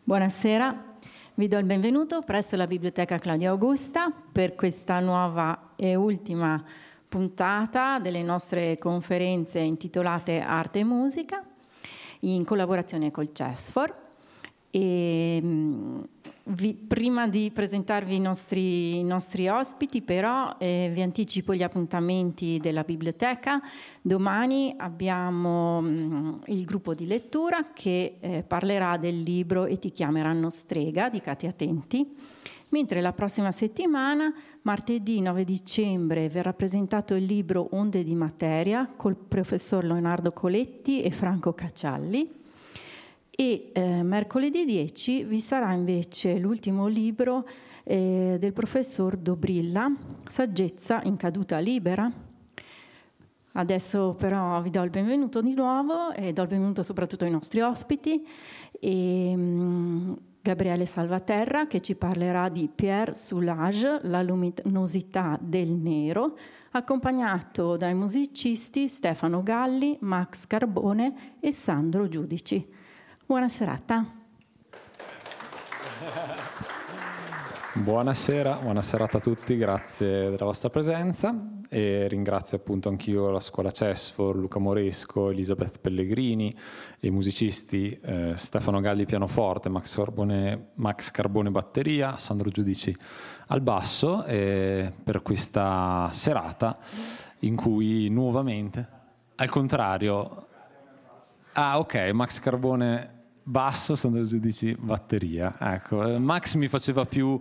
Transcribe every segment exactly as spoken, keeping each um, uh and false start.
Buonasera, vi do il benvenuto presso la Biblioteca Claudia Augusta per questa nuova e ultima puntata delle nostre conferenze intitolate Arte e Musica in collaborazione col CESFOR. E, vi, prima di presentarvi i nostri, i nostri ospiti, però, eh, vi anticipo gli appuntamenti della biblioteca. Domani abbiamo mh, il gruppo di lettura che eh, parlerà del libro E ti chiameranno strega di Katia Tenti, mentre la prossima settimana, martedì nove dicembre, verrà presentato il libro Onde di materia col professor Leonardo Coletti e Franco Caccialli. E eh, mercoledì dieci vi sarà invece l'ultimo libro eh, del professor Dobrilla, Saggezza in caduta libera. Adesso però vi do il benvenuto di nuovo e do il benvenuto soprattutto ai nostri ospiti. E, mh, Gabriele Salvaterra, che ci parlerà di Pierre Soulages, la luminosità del nero, accompagnato dai musicisti Stefano Galli, Max Carbone e Sandro Giudici. Buona serata. Buonasera, buona serata a tutti, grazie della vostra presenza e ringrazio appunto anch'io la scuola CESFOR, Luca Moresco, Elisabeth Pellegrini e i musicisti eh, Stefano Galli pianoforte, Max Carbone, Max Carbone batteria, Sandro Giudici al basso eh, per questa serata in cui nuovamente, al contrario, ah ok, Max Carbone basso, Sandro Giudici batteria, ecco, Max mi faceva più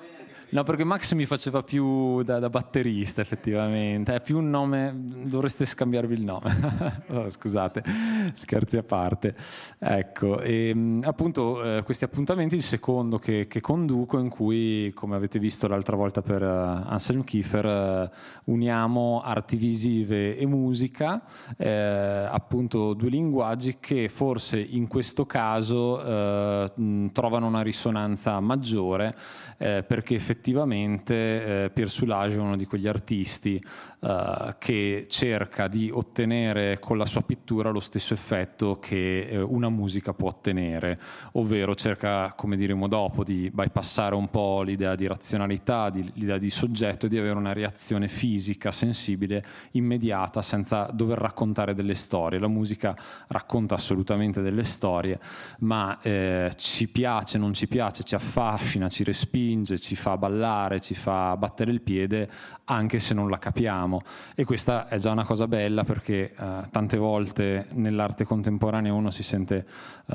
no perché Max mi faceva più da, da batterista effettivamente, è più un nome, dovreste scambiarvi il nome. Oh, scusate, scherzi a parte, ecco, e appunto eh, questi appuntamenti, il secondo che, che conduco, in cui, come avete visto l'altra volta per uh, Anselm Kiefer, uh, uniamo arti visive e musica, eh, appunto due linguaggi che forse in questo caso uh, mh, trovano una risonanza maggiore, eh, perché effettivamente Effettivamente eh, Pierre Soulages è uno di quegli artisti eh, che cerca di ottenere con la sua pittura lo stesso effetto che eh, una musica può ottenere, ovvero cerca, come diremo dopo, di bypassare un po' l'idea di razionalità, di, l'idea di soggetto, di avere una reazione fisica, sensibile, immediata, senza dover raccontare delle storie. La musica racconta assolutamente delle storie, ma eh, ci piace, non ci piace, ci affascina, ci respinge, ci fa ballare, ci fa battere il piede anche se non la capiamo, e questa è già una cosa bella, perché eh, tante volte nell'arte contemporanea uno si sente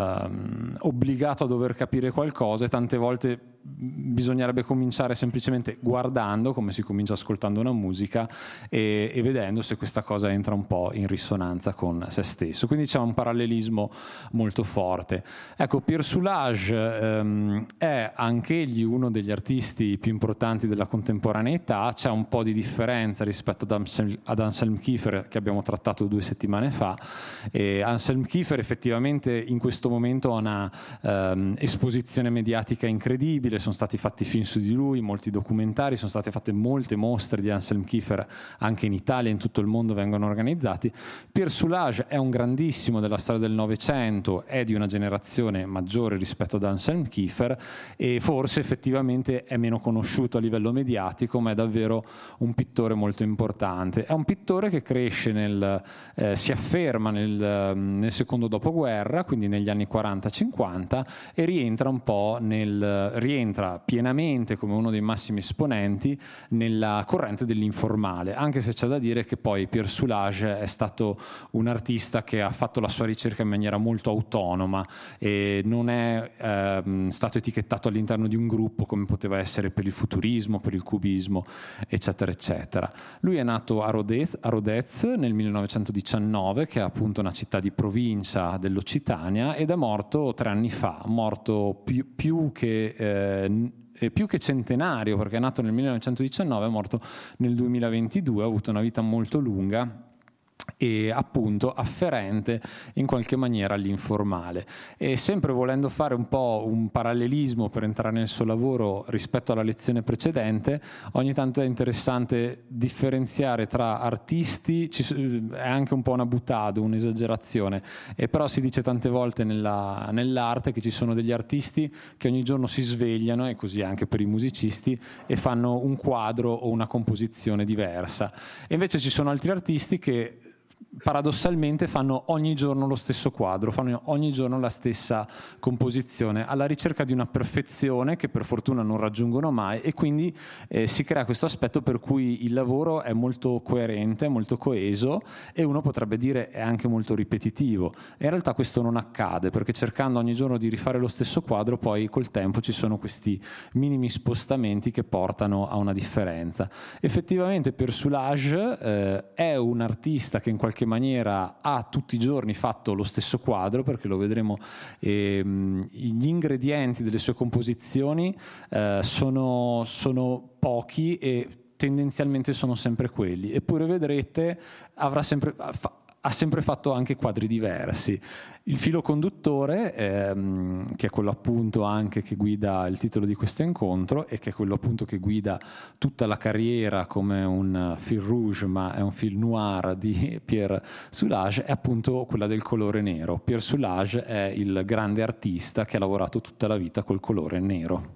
ehm, obbligato a dover capire qualcosa, e tante volte bisognerebbe cominciare semplicemente guardando, come si comincia ascoltando una musica, e, e vedendo se questa cosa entra un po' in risonanza con se stesso. Quindi c'è un parallelismo molto forte. Ecco, Pierre Soulages ehm, è anch'egli uno degli artisti più importanti della contemporaneità. C'è un po' di differenza rispetto ad Anselm, ad Anselm Kiefer, che abbiamo trattato due settimane fa. E Anselm Kiefer effettivamente in questo momento ha una ehm, esposizione mediatica incredibile, sono stati fatti film su di lui, molti documentari, sono state fatte molte mostre di Anselm Kiefer anche in Italia, in tutto il mondo vengono organizzati. Pierre Soulages è un grandissimo della storia del Novecento, è di una generazione maggiore rispetto ad Anselm Kiefer, e forse effettivamente è meno conosciuto a livello mediatico, ma è davvero un pittore molto importante. È un pittore che cresce nel, eh, si afferma nel, nel secondo dopoguerra, quindi negli anni quaranta cinquanta, e rientra un po' nel rientra pienamente come uno dei massimi esponenti nella corrente dell'informale, anche se c'è da dire che poi Pierre Soulages è stato un artista che ha fatto la sua ricerca in maniera molto autonoma e non è ehm, stato etichettato all'interno di un gruppo come poteva essere per il futurismo, per il cubismo, eccetera eccetera. Lui è nato a Rodez, a Rodez nel millenovecentodiciannove, che è appunto una città di provincia dell'Occitania, ed è morto tre anni fa, morto più, più che eh, più che centenario, perché è nato nel millenovecentodiciannove, è morto nel duemilaventidue, ha avuto una vita molto lunga e appunto afferente in qualche maniera all'informale. E sempre volendo fare un po' un parallelismo per entrare nel suo lavoro rispetto alla lezione precedente, ogni tanto è interessante differenziare tra artisti, è anche un po' una boutade, un'esagerazione, e però si dice tante volte nella, nell'arte che ci sono degli artisti che ogni giorno si svegliano, e così anche per i musicisti, e fanno un quadro o una composizione diversa. E invece ci sono altri artisti che paradossalmente fanno ogni giorno lo stesso quadro, fanno ogni giorno la stessa composizione, alla ricerca di una perfezione che per fortuna non raggiungono mai, e quindi eh, si crea questo aspetto per cui il lavoro è molto coerente, molto coeso, e uno potrebbe dire è anche molto ripetitivo. E in realtà questo non accade, perché cercando ogni giorno di rifare lo stesso quadro, poi col tempo ci sono questi minimi spostamenti che portano a una differenza. Effettivamente per Soulages eh, è un artista che in qualche maniera ha tutti i giorni fatto lo stesso quadro, perché lo vedremo, ehm, gli ingredienti delle sue composizioni eh, sono, sono pochi e tendenzialmente sono sempre quelli, eppure vedrete avrà sempre fa, ha sempre fatto anche quadri diversi. Il filo conduttore, ehm, che è quello appunto anche che guida il titolo di questo incontro, e che è quello appunto che guida tutta la carriera come un fil rouge, ma è un fil noir di Pierre Soulages, è appunto quella del colore nero. Pierre Soulages è il grande artista che ha lavorato tutta la vita col colore nero.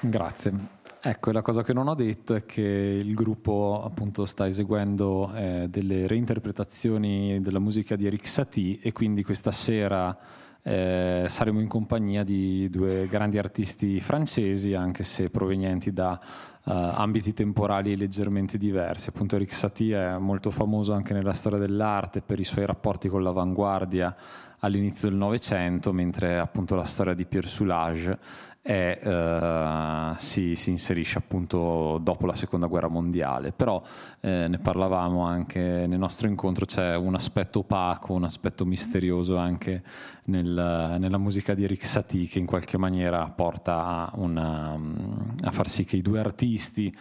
Grazie. Ecco, la cosa che non ho detto è che il gruppo appunto sta eseguendo eh, delle reinterpretazioni della musica di Erik Satie, e quindi questa sera eh, saremo in compagnia di due grandi artisti francesi, anche se provenienti da uh, ambiti temporali leggermente diversi. Appunto Erik Satie è molto famoso anche nella storia dell'arte per i suoi rapporti con l'avanguardia all'inizio del Novecento, mentre appunto la storia di Pierre Soulages è, uh, si, si inserisce appunto dopo la seconda guerra mondiale. Però eh, ne parlavamo anche nel nostro incontro, c'è un aspetto opaco, un aspetto misterioso anche nel, nella musica di Erik Satie, che in qualche maniera porta a, una, a far sì che i due artisti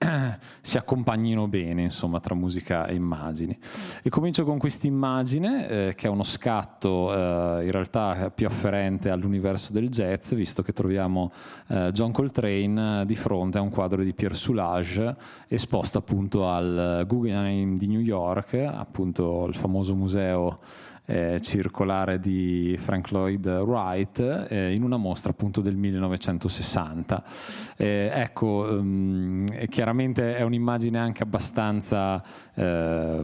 si accompagnino bene, insomma, tra musica e immagini. E comincio con questa immagine eh, che è uno scatto eh, in realtà più afferente all'universo del jazz, visto che troviamo eh, John Coltrane eh, di fronte a un quadro di Pierre Soulages esposto appunto al Guggenheim di New York, appunto il famoso museo Eh, circolare di Frank Lloyd Wright, eh, in una mostra appunto del millenovecentosessanta. Eh, ecco, um, chiaramente è un'immagine anche abbastanza eh,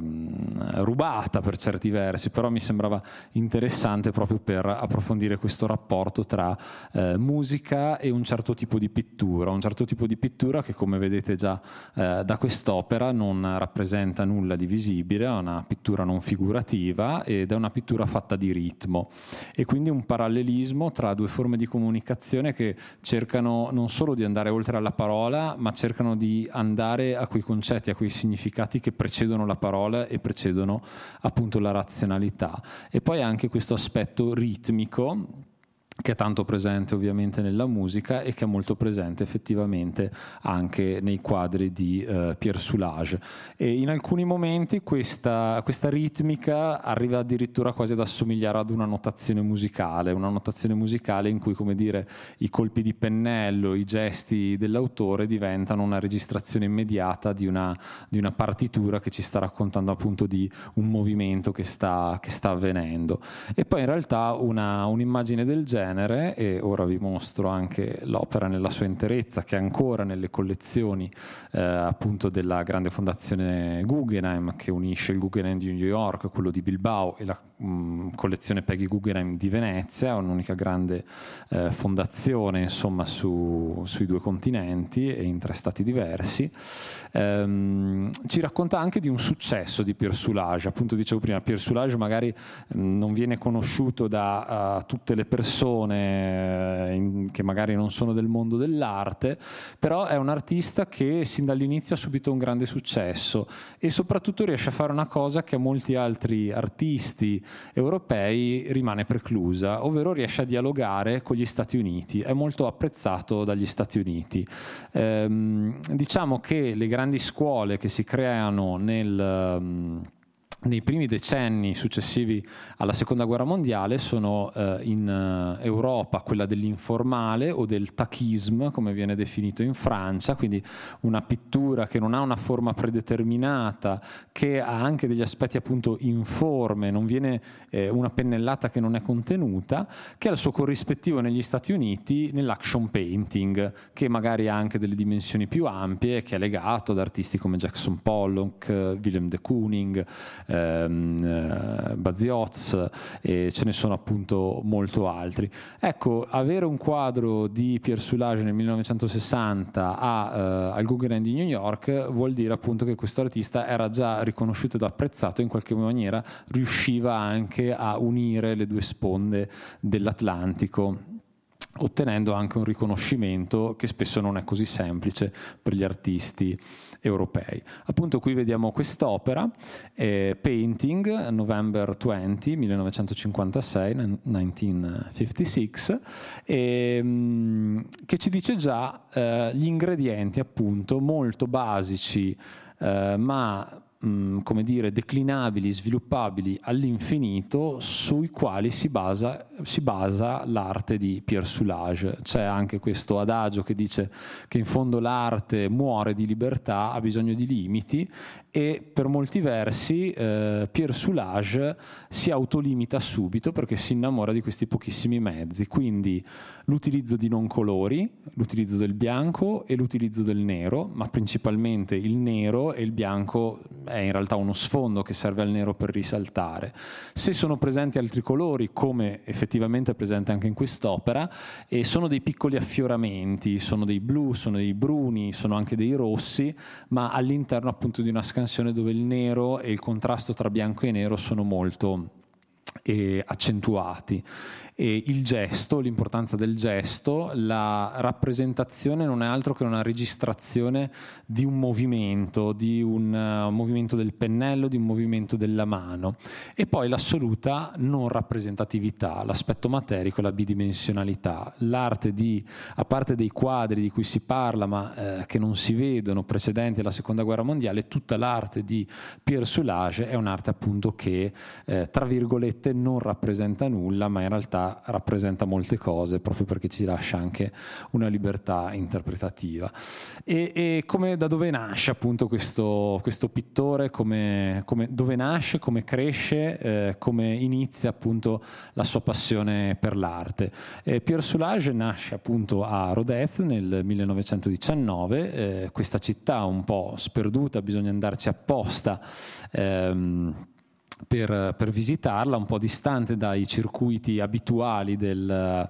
rubata per certi versi, però mi sembrava interessante proprio per approfondire questo rapporto tra eh, musica e un certo tipo di pittura, un certo tipo di pittura che, come vedete già eh, da quest'opera, non rappresenta nulla di visibile, è una pittura non figurativa ed è una pittura fatta di ritmo, e quindi un parallelismo tra due forme di comunicazione che cercano non solo di andare oltre alla parola, ma cercano di andare a quei concetti, a quei significati che precedono la parola e precedono appunto la razionalità. E poi anche questo aspetto ritmico che è tanto presente ovviamente nella musica e che è molto presente effettivamente anche nei quadri di eh, Pierre Soulages. E in alcuni momenti questa, questa ritmica arriva addirittura quasi ad assomigliare ad una notazione musicale, una notazione musicale in cui, come dire, i colpi di pennello, i gesti dell'autore diventano una registrazione immediata di una, di una partitura che ci sta raccontando appunto di un movimento che sta, che sta avvenendo. E poi in realtà una, un'immagine del genere, e ora vi mostro anche l'opera nella sua interezza, che è ancora nelle collezioni eh, appunto della grande fondazione Guggenheim, che unisce il Guggenheim di New York, quello di Bilbao, e la mh, collezione Peggy Guggenheim di Venezia, un'unica grande eh, fondazione insomma su, sui due continenti e in tre stati diversi. Ehm, ci racconta anche di un successo di Pierre Soulages. Appunto, dicevo prima, Pierre Soulages magari mh, non viene conosciuto da uh, tutte le persone In, che magari non sono del mondo dell'arte, però è un artista che sin dall'inizio ha subito un grande successo e soprattutto riesce a fare una cosa che a molti altri artisti europei rimane preclusa, ovvero riesce a dialogare con gli Stati Uniti. È molto apprezzato dagli Stati Uniti. Ehm, diciamo che le grandi scuole che si creano nel nei primi decenni successivi alla seconda guerra mondiale sono eh, in eh, Europa quella dell'informale o del tachisme, come viene definito in Francia, quindi una pittura che non ha una forma predeterminata, che ha anche degli aspetti appunto informe, non viene eh, una pennellata che non è contenuta, che ha il suo corrispettivo negli Stati Uniti nell'action painting, che magari ha anche delle dimensioni più ampie, che è legato ad artisti come Jackson Pollock, Willem de Kooning, ehm, Bazioz, e ce ne sono appunto molto altri. Ecco, avere un quadro di Pierre Soulages nel millenovecentosessanta a, eh, al Guggenheim di New York vuol dire appunto che questo artista era già riconosciuto ed apprezzato, e in qualche maniera riusciva anche a unire le due sponde dell'Atlantico, ottenendo anche un riconoscimento che spesso non è così semplice per gli artisti europei. Appunto qui vediamo quest'opera, eh, Painting, November twentieth, millenovecentocinquantasei, millenovecentocinquantasei, e, mh, che ci dice già eh, gli ingredienti appunto molto basici, eh, ma mh, come dire, declinabili, sviluppabili all'infinito, sui quali si basa, si basa l'arte di Pierre Soulages. C'è anche questo adagio che dice che in fondo l'arte muore di libertà, ha bisogno di limiti, e per molti versi eh, Pierre Soulages si autolimita subito perché si innamora di questi pochissimi mezzi, quindi l'utilizzo di non colori, l'utilizzo del bianco e l'utilizzo del nero, ma principalmente il nero, e il bianco è in realtà uno sfondo che serve al nero per risaltare. Se sono presenti altri colori, come effettivamente è presente anche in quest'opera, e sono dei piccoli affioramenti, sono dei blu, sono dei bruni, sono anche dei rossi, ma all'interno appunto di una scansione dove il nero e il contrasto tra bianco e nero sono molto e accentuati. E il gesto, l'importanza del gesto, la rappresentazione non è altro che una registrazione di un movimento, di un uh, movimento del pennello, di un movimento della mano, e poi l'assoluta non rappresentatività, l'aspetto materico, la bidimensionalità. L'arte di, a parte dei quadri di cui si parla ma eh, che non si vedono, precedenti alla seconda guerra mondiale, tutta l'arte di Pierre Soulages è un'arte appunto che eh, tra virgolette non rappresenta nulla, ma in realtà rappresenta molte cose, proprio perché ci lascia anche una libertà interpretativa. E, e come, da dove nasce appunto questo, questo pittore, come, come, dove nasce, come cresce, eh, come inizia appunto la sua passione per l'arte. Eh, Pierre Soulages nasce appunto a Rodez nel millenovecentodiciannove, eh, questa città un po' sperduta, bisogna andarci apposta ehm, Per, per visitarla, un po' distante dai circuiti abituali del,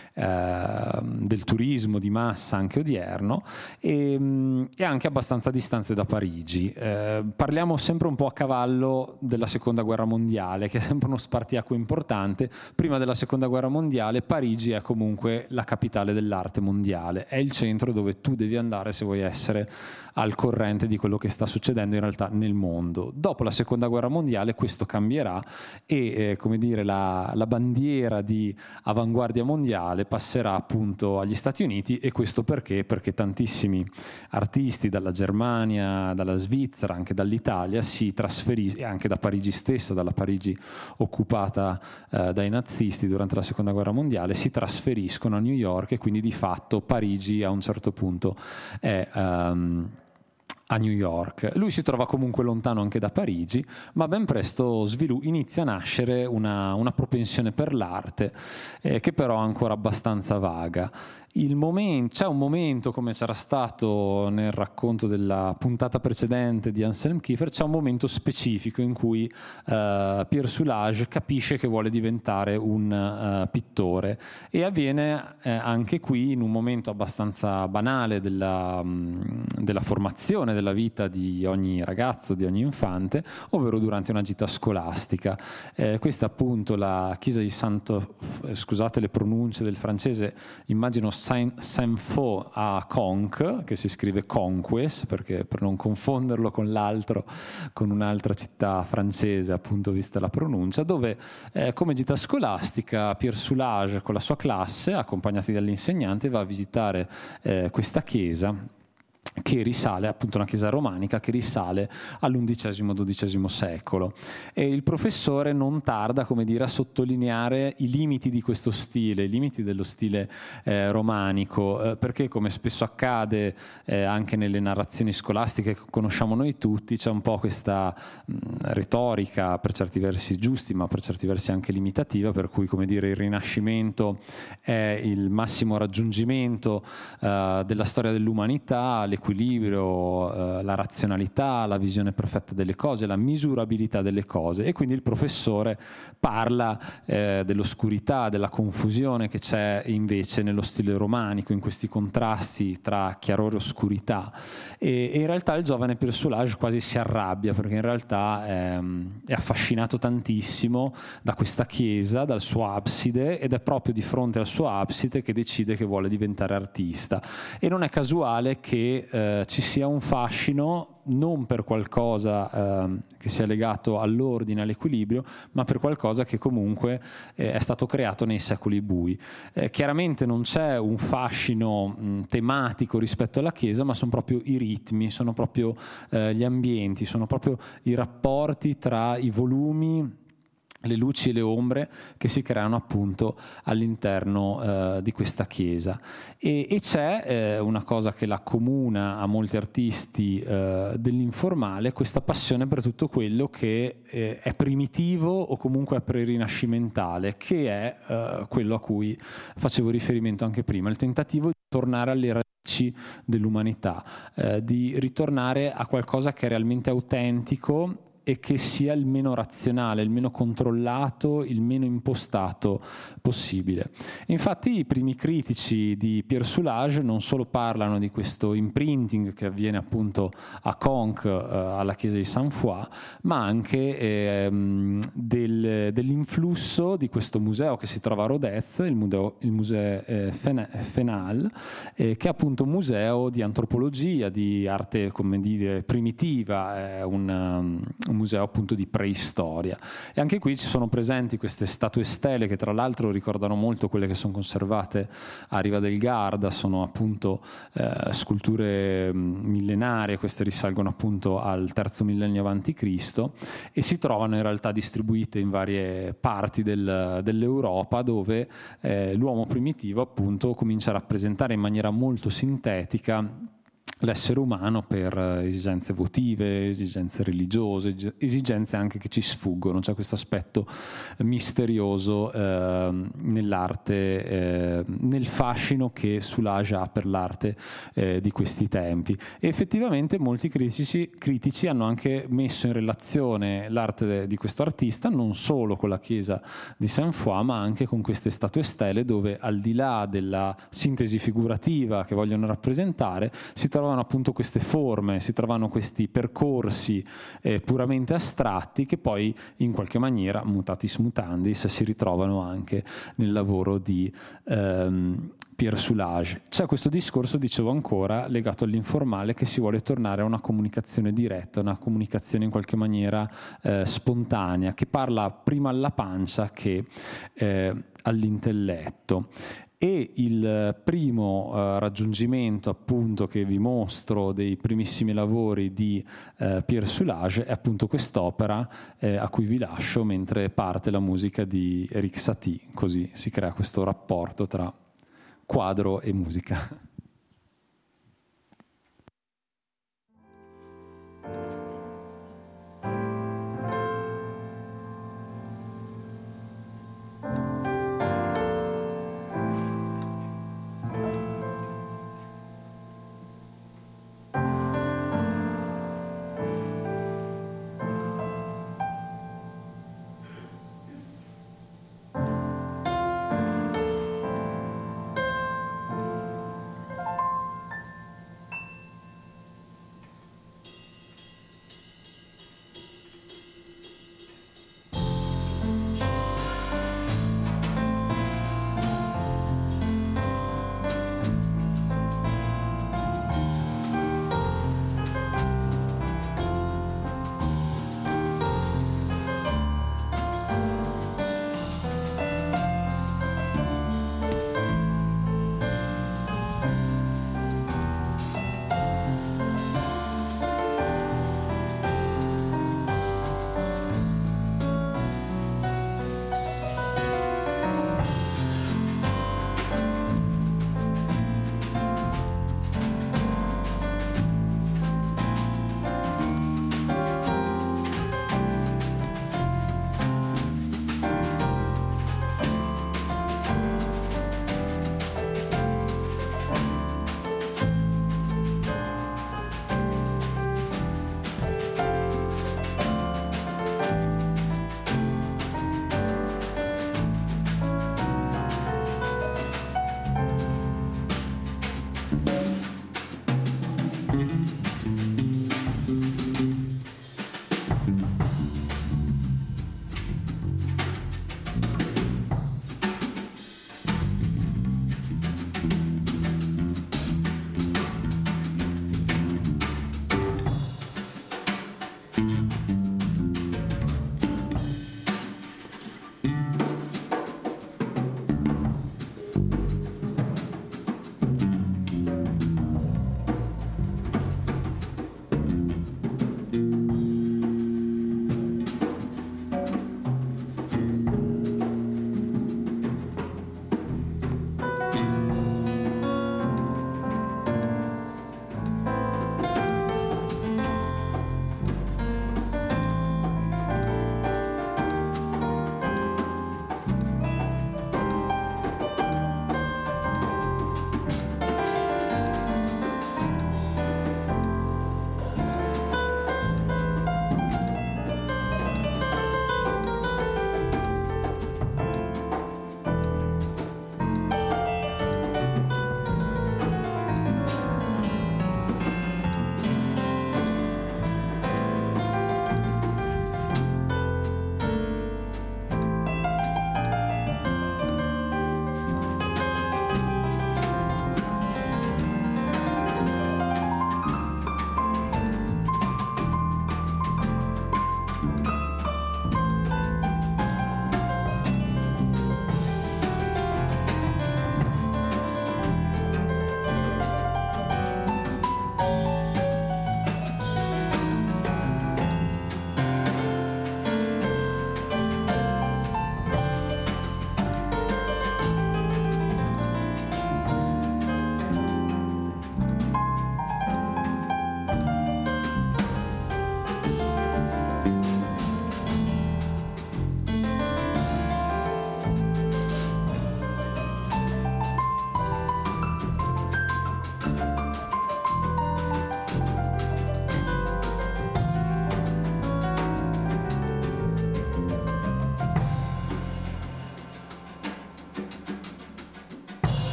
eh, del turismo di massa anche odierno, e, e anche abbastanza distante da Parigi. Eh, parliamo sempre un po' a cavallo della seconda guerra mondiale, che è sempre uno spartiacque importante. Prima della seconda guerra mondiale Parigi è comunque la capitale dell'arte mondiale, è il centro dove tu devi andare se vuoi essere al corrente di quello che sta succedendo in realtà nel mondo. Dopo la seconda guerra mondiale questo cambierà e eh, come dire, la, la bandiera di avanguardia mondiale passerà appunto agli Stati Uniti. E questo perché? Perché tantissimi artisti dalla Germania, dalla Svizzera, anche dall'Italia si trasferiscono, e anche da Parigi stessa, dalla Parigi occupata eh, dai nazisti durante la seconda guerra mondiale, si trasferiscono a New York, e quindi di fatto Parigi a un certo punto è um, a New York. Lui si trova comunque lontano anche da Parigi, ma ben presto svilu- inizia a nascere una, una propensione per l'arte, eh, che però è ancora abbastanza vaga. Il momento, c'è un momento, come c'era stato nel racconto della puntata precedente di Anselm Kiefer, c'è un momento specifico in cui uh, Pierre Soulages capisce che vuole diventare un uh, pittore, e avviene eh, anche qui in un momento abbastanza banale della, um, della formazione della vita di ogni ragazzo, di ogni infante, ovvero durante una gita scolastica. Eh, questa è appunto la chiesa di Santo, scusate le pronunce del francese, immagino Saint-Fo a Conques, che si scrive Conques, perché per non confonderlo con l'altro, con un'altra città francese, appunto, vista la pronuncia, dove eh, come gita scolastica Pierre Soulages con la sua classe, accompagnati dall'insegnante, va a visitare eh, questa chiesa, che risale, appunto una chiesa romanica che risale all'undicesimo dodicesimo secolo, e il professore non tarda, come dire, a sottolineare i limiti di questo stile, i limiti dello stile eh, romanico, eh, perché come spesso accade eh, anche nelle narrazioni scolastiche che conosciamo noi tutti, c'è un po' questa mh, retorica per certi versi giusti ma per certi versi anche limitativa, per cui, come dire, il Rinascimento è il massimo raggiungimento eh, della storia dell'umanità, l'equilibrio, eh, la razionalità, la visione perfetta delle cose, la misurabilità delle cose, e quindi il professore parla eh, dell'oscurità, della confusione che c'è invece nello stile romanico, in questi contrasti tra chiarore e oscurità, e, e in realtà il giovane Pierre Soulages quasi si arrabbia, perché in realtà ehm, è affascinato tantissimo da questa chiesa, dal suo abside, ed è proprio di fronte al suo abside che decide che vuole diventare artista. E non è casuale che Eh, ci sia un fascino non per qualcosa eh, che sia legato all'ordine, all'equilibrio, ma per qualcosa che comunque eh, è stato creato nei secoli bui. Eh, chiaramente non c'è un fascino mh, tematico rispetto alla Chiesa, ma sono proprio i ritmi, sono proprio eh, gli ambienti, sono proprio i rapporti tra i volumi, le luci e le ombre che si creano appunto all'interno eh, di questa chiesa. E, e c'è eh, una cosa che la accomuna a molti artisti eh, dell'informale, questa passione per tutto quello che eh, è primitivo o comunque è pre-rinascimentale, che è eh, quello a cui facevo riferimento anche prima, il tentativo di tornare alle radici dell'umanità, eh, di ritornare a qualcosa che è realmente autentico e che sia il meno razionale, il meno controllato, il meno impostato possibile. Infatti i primi critici di Pierre Soulages non solo parlano di questo imprinting che avviene appunto a Conques, eh, alla chiesa di Sainte-Foy, ma anche eh, del, dell'influsso di questo museo che si trova a Rodez, il museo, il museo eh, Fenal, eh, che è appunto un museo di antropologia, di arte, come dire, primitiva, è un, un museo appunto di preistoria. E anche qui ci sono presenti queste statue stele che tra l'altro ricordano molto quelle che sono conservate a Riva del Garda, sono appunto eh, sculture millenarie, queste risalgono appunto al terzo millennio avanti Cristo e si trovano in realtà distribuite in varie parti del, dell'Europa, dove eh, l'uomo primitivo appunto comincia a rappresentare in maniera molto sintetica l'essere umano per esigenze votive, esigenze religiose, esigenze anche che ci sfuggono. C'è questo aspetto misterioso eh, nell'arte, eh, nel fascino che Soulages ha per l'arte eh, di questi tempi. E effettivamente molti critici, critici hanno anche messo in relazione l'arte di questo artista non solo con la chiesa di Sainte-Foy, ma anche con queste statue stele, dove al di là della sintesi figurativa che vogliono rappresentare si trovano appunto queste forme, si trovano questi percorsi eh, puramente astratti che poi in qualche maniera, mutatis mutandis, si ritrovano anche nel lavoro di ehm, Pierre Soulages. C'è questo discorso, dicevo ancora, legato all'informale, che si vuole tornare a una comunicazione diretta, una comunicazione in qualche maniera eh, spontanea, che parla prima alla pancia che eh, all'intelletto. E il primo uh, raggiungimento appunto che vi mostro dei primissimi lavori di uh, Pierre Soulages è appunto quest'opera eh, a cui vi lascio mentre parte la musica di Erik Satie, così si crea questo rapporto tra quadro e musica.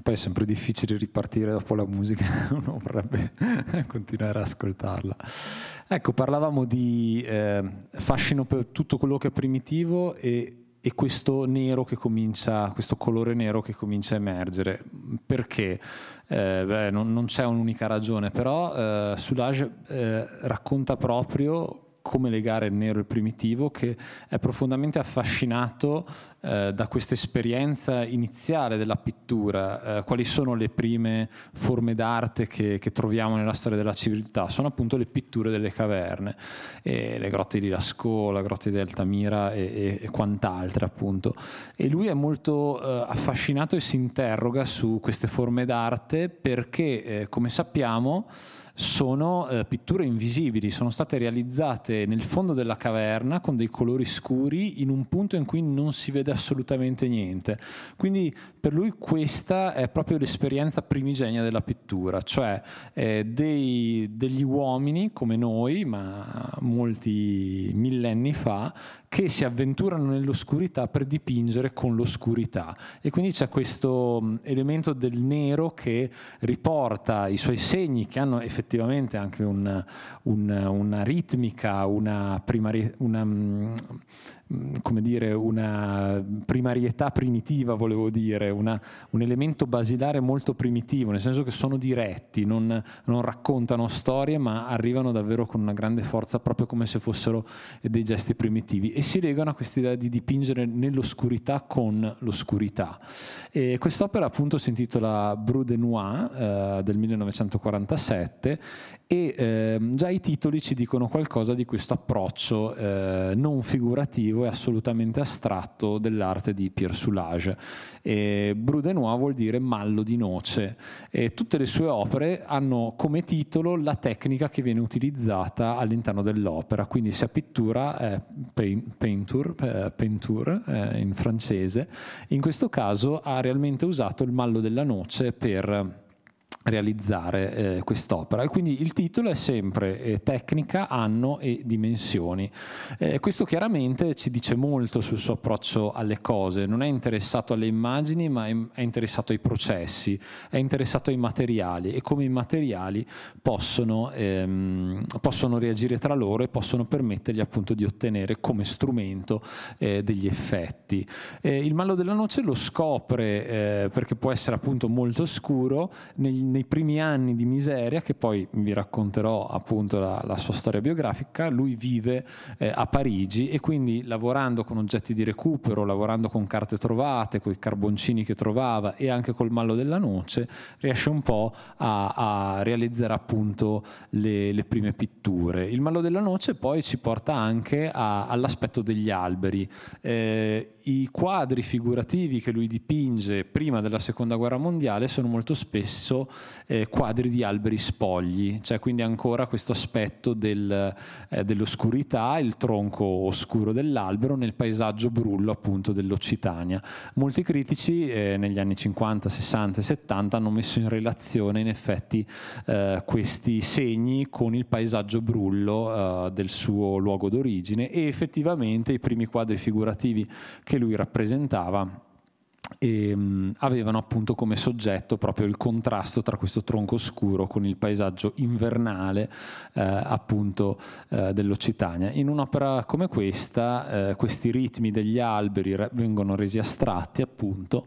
poi è sempre difficile ripartire dopo la musica, uno vorrebbe continuare ad ascoltarla. Ecco, parlavamo di eh, fascino per tutto quello che è primitivo e, e questo nero che comincia, questo colore nero che comincia a emergere. Perché? Eh, beh, non, non c'è un'unica ragione, però eh, Soulages eh, racconta proprio come legare il nero e il primitivo, che è profondamente affascinato eh, da questa esperienza iniziale della pittura. Eh, quali sono le prime forme d'arte che, che troviamo nella storia della civiltà? Sono appunto le pitture delle caverne, e le grotte di Lascaux, la grotta di Altamira e, e, e quant'altre appunto. E lui è molto eh, affascinato e si interroga su queste forme d'arte perché, eh, come sappiamo, sono eh, pitture invisibili, sono state realizzate nel fondo della caverna con dei colori scuri in un punto in cui non si vede assolutamente niente. Quindi per lui questa è proprio l'esperienza primigenia della pittura, cioè eh, dei, degli uomini come noi, ma molti millenni fa, che si avventurano nell'oscurità per dipingere con l'oscurità. E quindi c'è questo elemento del nero che riporta i suoi segni, che hanno effettivamente anche un, un, una ritmica, una, primari, una, come dire, una primarietà primitiva, volevo dire, una, un elemento basilare molto primitivo, nel senso che sono diretti, non, non raccontano storie, ma arrivano davvero con una grande forza, proprio come se fossero dei gesti primitivi, e si legano a questa idea di dipingere nell'oscurità con l'oscurità. E quest'opera appunto si intitola Brut de Noir eh, del millenovecentoquarantasette, e eh, già i titoli ci dicono qualcosa di questo approccio eh, non figurativo e assolutamente astratto dell'arte di Pierre Soulages. E Brut de Noir vuol dire mallo di noce, e tutte le sue opere hanno come titolo la tecnica che viene utilizzata all'interno dell'opera, quindi sia pittura, eh, peinture, eh, peinture eh, in francese. In questo caso ha realmente usato il mallo della noce per realizzare eh, quest'opera, e quindi il titolo è sempre eh, tecnica, anno e dimensioni. Eh, questo chiaramente ci dice molto sul suo approccio alle cose. Non è interessato alle immagini, ma è, è interessato ai processi, è interessato ai materiali e come i materiali possono, ehm, possono reagire tra loro e possono permettergli appunto di ottenere come strumento eh, degli effetti. Eh, il mallo della noce lo scopre eh, perché può essere appunto molto scuro negli nei primi anni di miseria, che poi vi racconterò appunto la, la sua storia biografica. Lui vive eh, a Parigi, e quindi lavorando con oggetti di recupero, lavorando con carte trovate, con i carboncini che trovava e anche col mallo della noce, riesce un po' a, a realizzare appunto le, le prime pitture. Il mallo della noce poi ci porta anche a, all'aspetto degli alberi. Eh, i quadri figurativi che lui dipinge prima della seconda guerra mondiale sono molto spesso Eh, quadri di alberi spogli, cioè quindi ancora questo aspetto del, eh, dell'oscurità, il tronco oscuro dell'albero nel paesaggio brullo appunto dell'Occitania. Molti critici eh, negli anni cinquanta, sessanta e settanta hanno messo in relazione in effetti eh, questi segni con il paesaggio brullo eh, del suo luogo d'origine, e effettivamente i primi quadri figurativi che lui rappresentava E, um, avevano appunto come soggetto proprio il contrasto tra questo tronco scuro con il paesaggio invernale eh, appunto eh, dell'Occitania. In un'opera come questa eh, questi ritmi degli alberi re- vengono resi astratti appunto,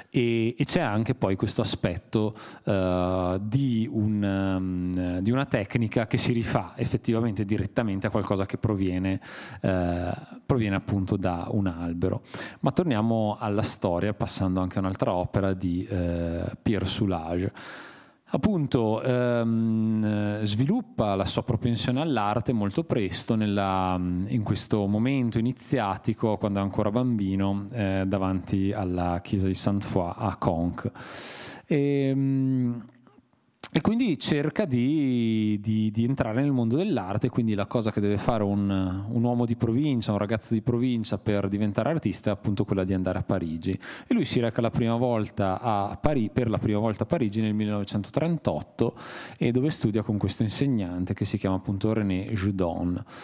e, e c'è anche poi questo aspetto eh, di, un, um, di una tecnica che si rifà effettivamente direttamente a qualcosa che proviene, eh, proviene appunto da un albero. Ma torniamo alla storia, passando anche a un'altra opera di eh, Pierre Soulages. Appunto ehm, sviluppa la sua propensione all'arte molto presto nella, in questo momento iniziatico, quando è ancora bambino, eh, davanti alla chiesa di Sainte-Foy a Conques. E, E quindi cerca di, di, di entrare nel mondo dell'arte. Quindi la cosa che deve fare un, un uomo di provincia, un ragazzo di provincia, per diventare artista è appunto quella di andare a Parigi. E lui si reca la prima volta a Parigi, per la prima volta a Parigi nel millenovecentotrentotto, e dove studia con questo insegnante che si chiama appunto René Judon.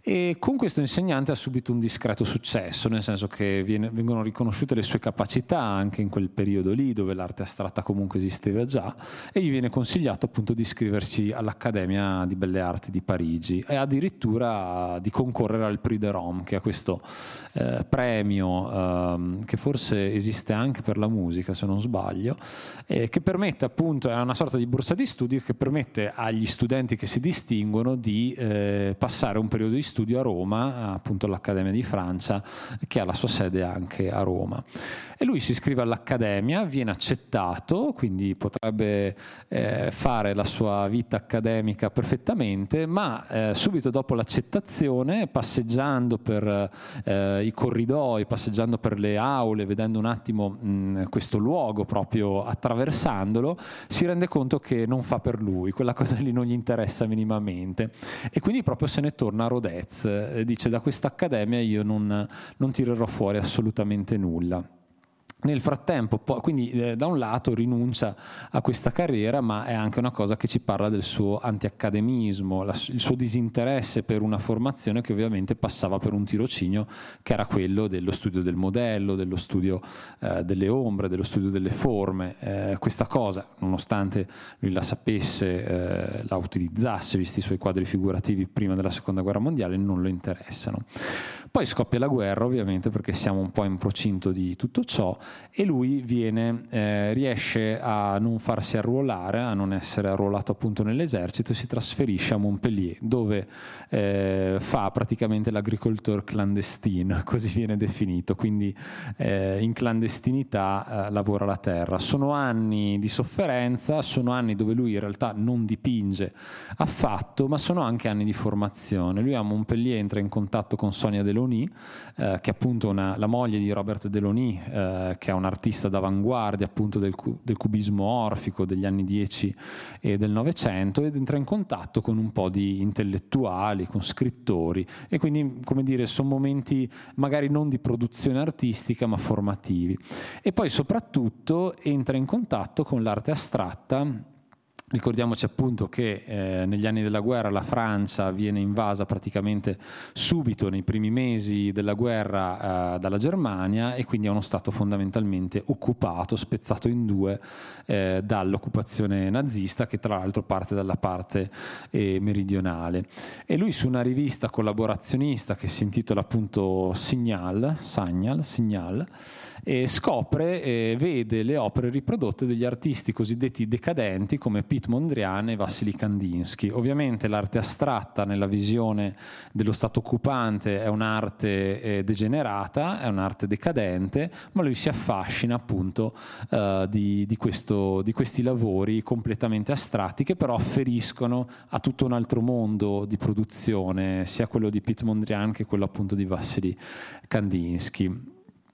E con questo insegnante ha subito un discreto successo, nel senso che viene, vengono riconosciute le sue capacità anche in quel periodo lì, dove l'arte astratta comunque esisteva già, e gli viene consigliato appunto di iscriversi all'Accademia di Belle Arti di Parigi e addirittura di concorrere al Prix de Rome, che è questo eh, premio eh, che forse esiste anche per la musica, se non sbaglio, eh, che permette appunto, è una sorta di borsa di studio che permette agli studenti che si distinguono di eh, passare un periodo di studio a Roma, appunto all'Accademia di Francia, che ha la sua sede anche a Roma. E lui si iscrive all'Accademia, viene accettato, quindi potrebbe eh, fare la sua vita accademica perfettamente, ma eh, subito dopo l'accettazione, passeggiando per eh, i corridoi, passeggiando per le aule, vedendo un attimo mh, questo luogo, proprio attraversandolo, si rende conto che non fa per lui, quella cosa lì non gli interessa minimamente, e quindi proprio se ne torna a Rodez, eh, dice: da questa accademia io non, non tirerò fuori assolutamente nulla. Nel frattempo, poi, quindi eh, da un lato rinuncia a questa carriera, ma è anche una cosa che ci parla del suo antiaccademismo, la, il suo disinteresse per una formazione che ovviamente passava per un tirocinio che era quello dello studio del modello, dello studio eh, delle ombre, dello studio delle forme. Eh, questa cosa, nonostante lui la sapesse, eh, la utilizzasse, visti i suoi quadri figurativi prima della Seconda Guerra Mondiale, non lo interessano. Poi scoppia la guerra, ovviamente, perché siamo un po' in procinto di tutto ciò, e lui viene, eh, riesce a non farsi arruolare, a non essere arruolato appunto nell'esercito, e si trasferisce a Montpellier, dove eh, fa praticamente l'agricoltor clandestino, così viene definito, quindi eh, in clandestinità eh, lavora la terra. Sono anni di sofferenza, sono anni dove lui in realtà non dipinge affatto, ma sono anche anni di formazione. Lui a Montpellier entra in contatto con Sonia Delaunay, eh, che è appunto una, la moglie di Robert Delaunay, eh, che è un artista d'avanguardia appunto del, del cubismo orfico degli anni dieci e del Novecento, ed entra in contatto con un po' di intellettuali, con scrittori, e quindi, come dire, sono momenti magari non di produzione artistica ma formativi. E poi soprattutto entra in contatto con l'arte astratta. Ricordiamoci appunto che eh, negli anni della guerra la Francia viene invasa praticamente subito nei primi mesi della guerra eh, dalla Germania, e quindi è uno stato fondamentalmente occupato, spezzato in due eh, dall'occupazione nazista, che tra l'altro parte dalla parte eh, meridionale. E lui, su una rivista collaborazionista che si intitola appunto Signal, Signal, Signal e scopre e vede le opere riprodotte degli artisti cosiddetti decadenti come Piet Mondrian e Vassily Kandinsky. Ovviamente l'arte astratta nella visione dello Stato occupante è un'arte eh, degenerata, è un'arte decadente, ma lui si affascina appunto eh, di, di, questo, di questi lavori completamente astratti, che però afferiscono a tutto un altro mondo di produzione, sia quello di Piet Mondrian che quello appunto di Vassily Kandinsky.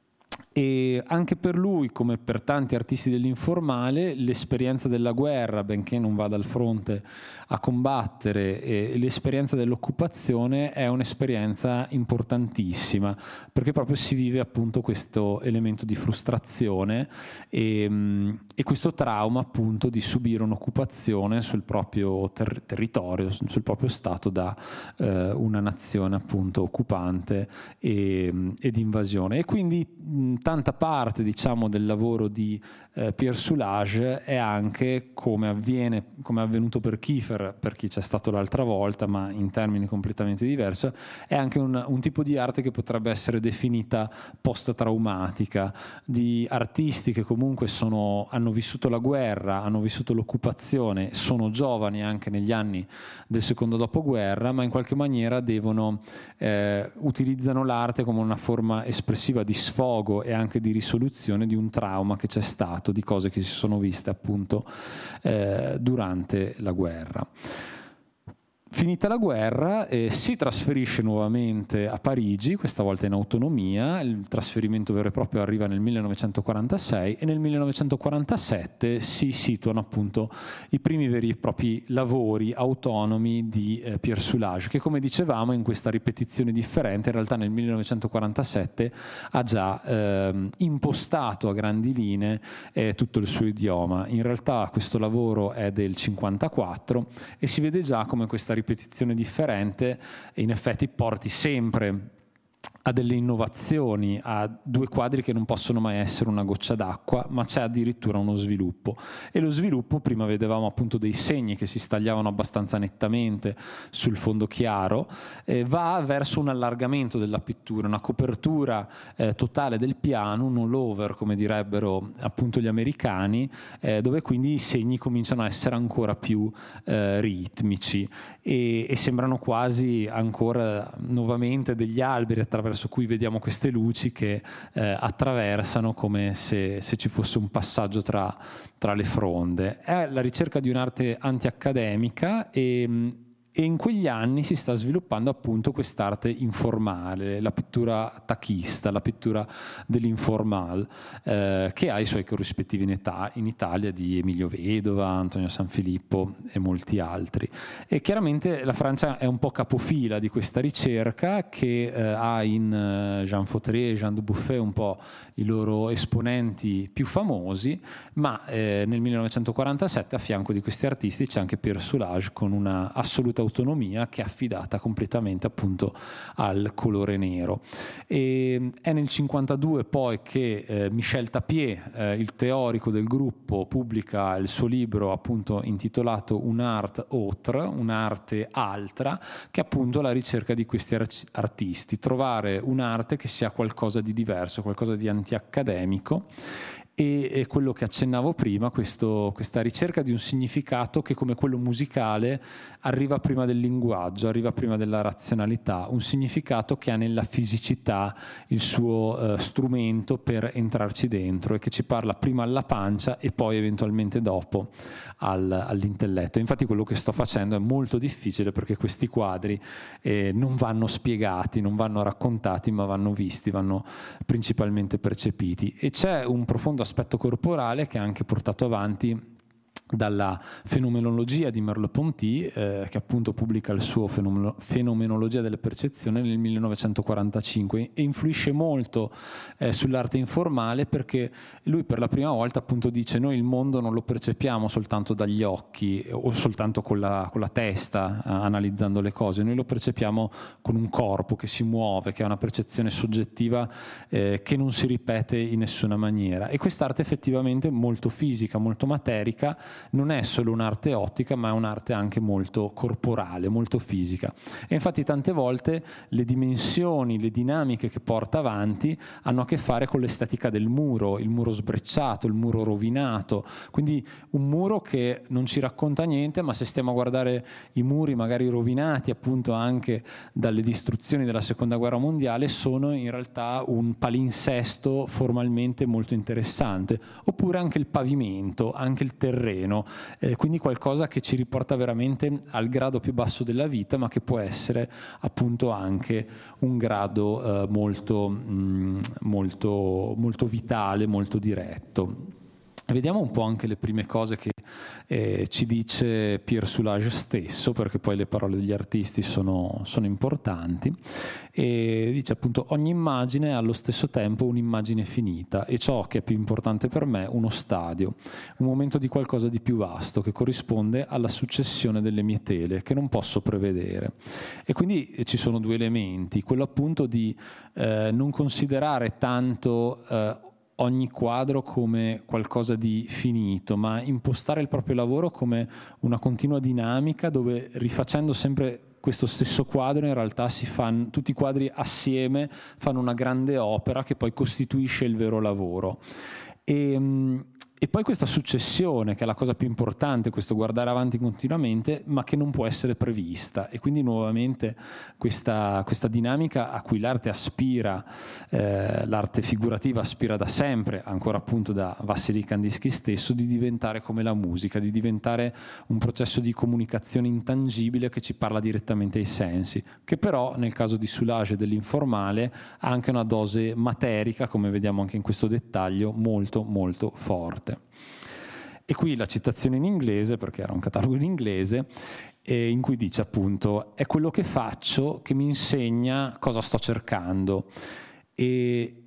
E anche per lui, come per tanti artisti dell'informale, l'esperienza della guerra, benché non vada al fronte a combattere, e l'esperienza dell'occupazione è un'esperienza importantissima, perché proprio si vive appunto questo elemento di frustrazione e, e questo trauma appunto di subire un'occupazione sul proprio ter- territorio, sul proprio stato da eh, una nazione appunto occupante e, e di invasione. E quindi mh, tanta parte, diciamo, del lavoro di eh, Pierre Soulages è anche, come avviene, come è avvenuto per Kiefer, per chi c'è stato l'altra volta, ma in termini completamente diversi, è anche un, un tipo di arte che potrebbe essere definita post-traumatica, di artisti che comunque sono, hanno vissuto la guerra, hanno vissuto l'occupazione, sono giovani anche negli anni del secondo dopoguerra, ma in qualche maniera devono eh, utilizzano l'arte come una forma espressiva di sfogo e anche di risoluzione di un trauma che c'è stato, di cose che si sono viste appunto eh, durante la guerra. Finita la guerra eh, si trasferisce nuovamente a Parigi, questa volta in autonomia. Il trasferimento vero e proprio arriva nel millenovecentoquarantasei, e nel millenovecentoquarantasette si situano appunto i primi veri e propri lavori autonomi di eh, Pierre Soulages, che, come dicevamo, in questa ripetizione differente in realtà nel millenovecentoquarantasette ha già eh, impostato a grandi linee eh, tutto il suo idioma. In realtà questo lavoro è del cinquantaquattro e si vede già come questa ripetizione differente in effetti porti sempre a delle innovazioni, a due quadri che non possono mai essere una goccia d'acqua, ma c'è addirittura uno sviluppo. E lo sviluppo, prima vedevamo appunto dei segni che si stagliavano abbastanza nettamente sul fondo chiaro, eh, va verso un allargamento della pittura, una copertura eh, totale del piano, un all over come direbbero appunto gli americani, eh, dove quindi i segni cominciano a essere ancora più eh, ritmici e, e sembrano quasi ancora nuovamente degli alberi attraverso cui vediamo queste luci che eh, attraversano come se, se ci fosse un passaggio tra, tra le fronde. È la ricerca di un'arte antiaccademica e, e in quegli anni si sta sviluppando appunto quest'arte informale, la pittura tachista, la pittura dell'informal, eh, che ha i suoi corrispettivi in, età, in Italia di Emilio Vedova, Antonio Sanfilippo e molti altri. E chiaramente la Francia è un po' capofila di questa ricerca che eh, ha in eh, Jean Fautré e Jean Dubuffet un po' i loro esponenti più famosi, ma eh, nel millenovecentoquarantasette a fianco di questi artisti c'è anche Pierre Soulages con una assoluta autonomia che è affidata completamente appunto al colore nero. E è nel cinquantadue poi che eh, Michel Tapier, eh, il teorico del gruppo, pubblica il suo libro appunto intitolato Un'art autre, un'arte altra, che è appunto la ricerca di questi artisti, trovare un'arte che sia qualcosa di diverso, qualcosa di antiaccademico. E quello che accennavo prima, questo, questa ricerca di un significato che come quello musicale arriva prima del linguaggio, arriva prima della razionalità, un significato che ha nella fisicità il suo uh, strumento per entrarci dentro e che ci parla prima alla pancia e poi eventualmente dopo al, all'intelletto. Infatti quello che sto facendo è molto difficile perché questi quadri eh, non vanno spiegati, non vanno raccontati, ma vanno visti, vanno principalmente percepiti. E c'è un profondo aspetto corporale che ha anche portato avanti dalla fenomenologia di Merleau-Ponty, eh, che appunto pubblica il suo fenomeno- Fenomenologia delle percezioni nel millenovecentoquarantacinque e influisce molto eh, sull'arte informale perché lui per la prima volta appunto dice noi il mondo non lo percepiamo soltanto dagli occhi o soltanto con la, con la testa eh, analizzando le cose, noi lo percepiamo con un corpo che si muove, che ha una percezione soggettiva eh, che non si ripete in nessuna maniera e quest'arte effettivamente molto fisica, molto materica non è solo un'arte ottica ma è un'arte anche molto corporale, molto fisica e infatti tante volte le dimensioni, le dinamiche che porta avanti hanno a che fare con l'estetica del muro, il muro sbrecciato, il muro rovinato, quindi un muro che non ci racconta niente ma se stiamo a guardare i muri magari rovinati appunto anche dalle distruzioni della seconda guerra mondiale sono in realtà un palinsesto formalmente molto interessante, oppure anche il pavimento, anche il terreno. Eh, quindi qualcosa che ci riporta veramente al grado più basso della vita ma che può essere appunto anche un grado eh, molto, mh, molto, molto vitale, molto diretto. Vediamo un po' anche le prime cose che eh, ci dice Pierre Soulages stesso, perché poi le parole degli artisti sono, sono importanti, e dice appunto ogni immagine è allo stesso tempo un'immagine finita e ciò che è più importante per me uno stadio, un momento di qualcosa di più vasto che corrisponde alla successione delle mie tele che non posso prevedere. E quindi ci sono due elementi, quello appunto di eh, non considerare tanto eh, ogni quadro come qualcosa di finito, ma impostare il proprio lavoro come una continua dinamica dove rifacendo sempre questo stesso quadro in realtà si fanno, tutti i quadri assieme fanno una grande opera che poi costituisce il vero lavoro. E, e poi questa successione, che è la cosa più importante, questo guardare avanti continuamente, ma che non può essere prevista. E quindi nuovamente questa, questa dinamica a cui l'arte aspira, eh, l'arte figurativa aspira da sempre, ancora appunto da Vassily Kandinsky stesso, di diventare come la musica, di diventare un processo di comunicazione intangibile che ci parla direttamente ai sensi, che però nel caso di Soulages e dell'informale ha anche una dose materica, come vediamo anche in questo dettaglio, molto molto forte. E qui la citazione in inglese, perché era un catalogo in inglese, eh, in cui dice appunto è quello che faccio che mi insegna cosa sto cercando e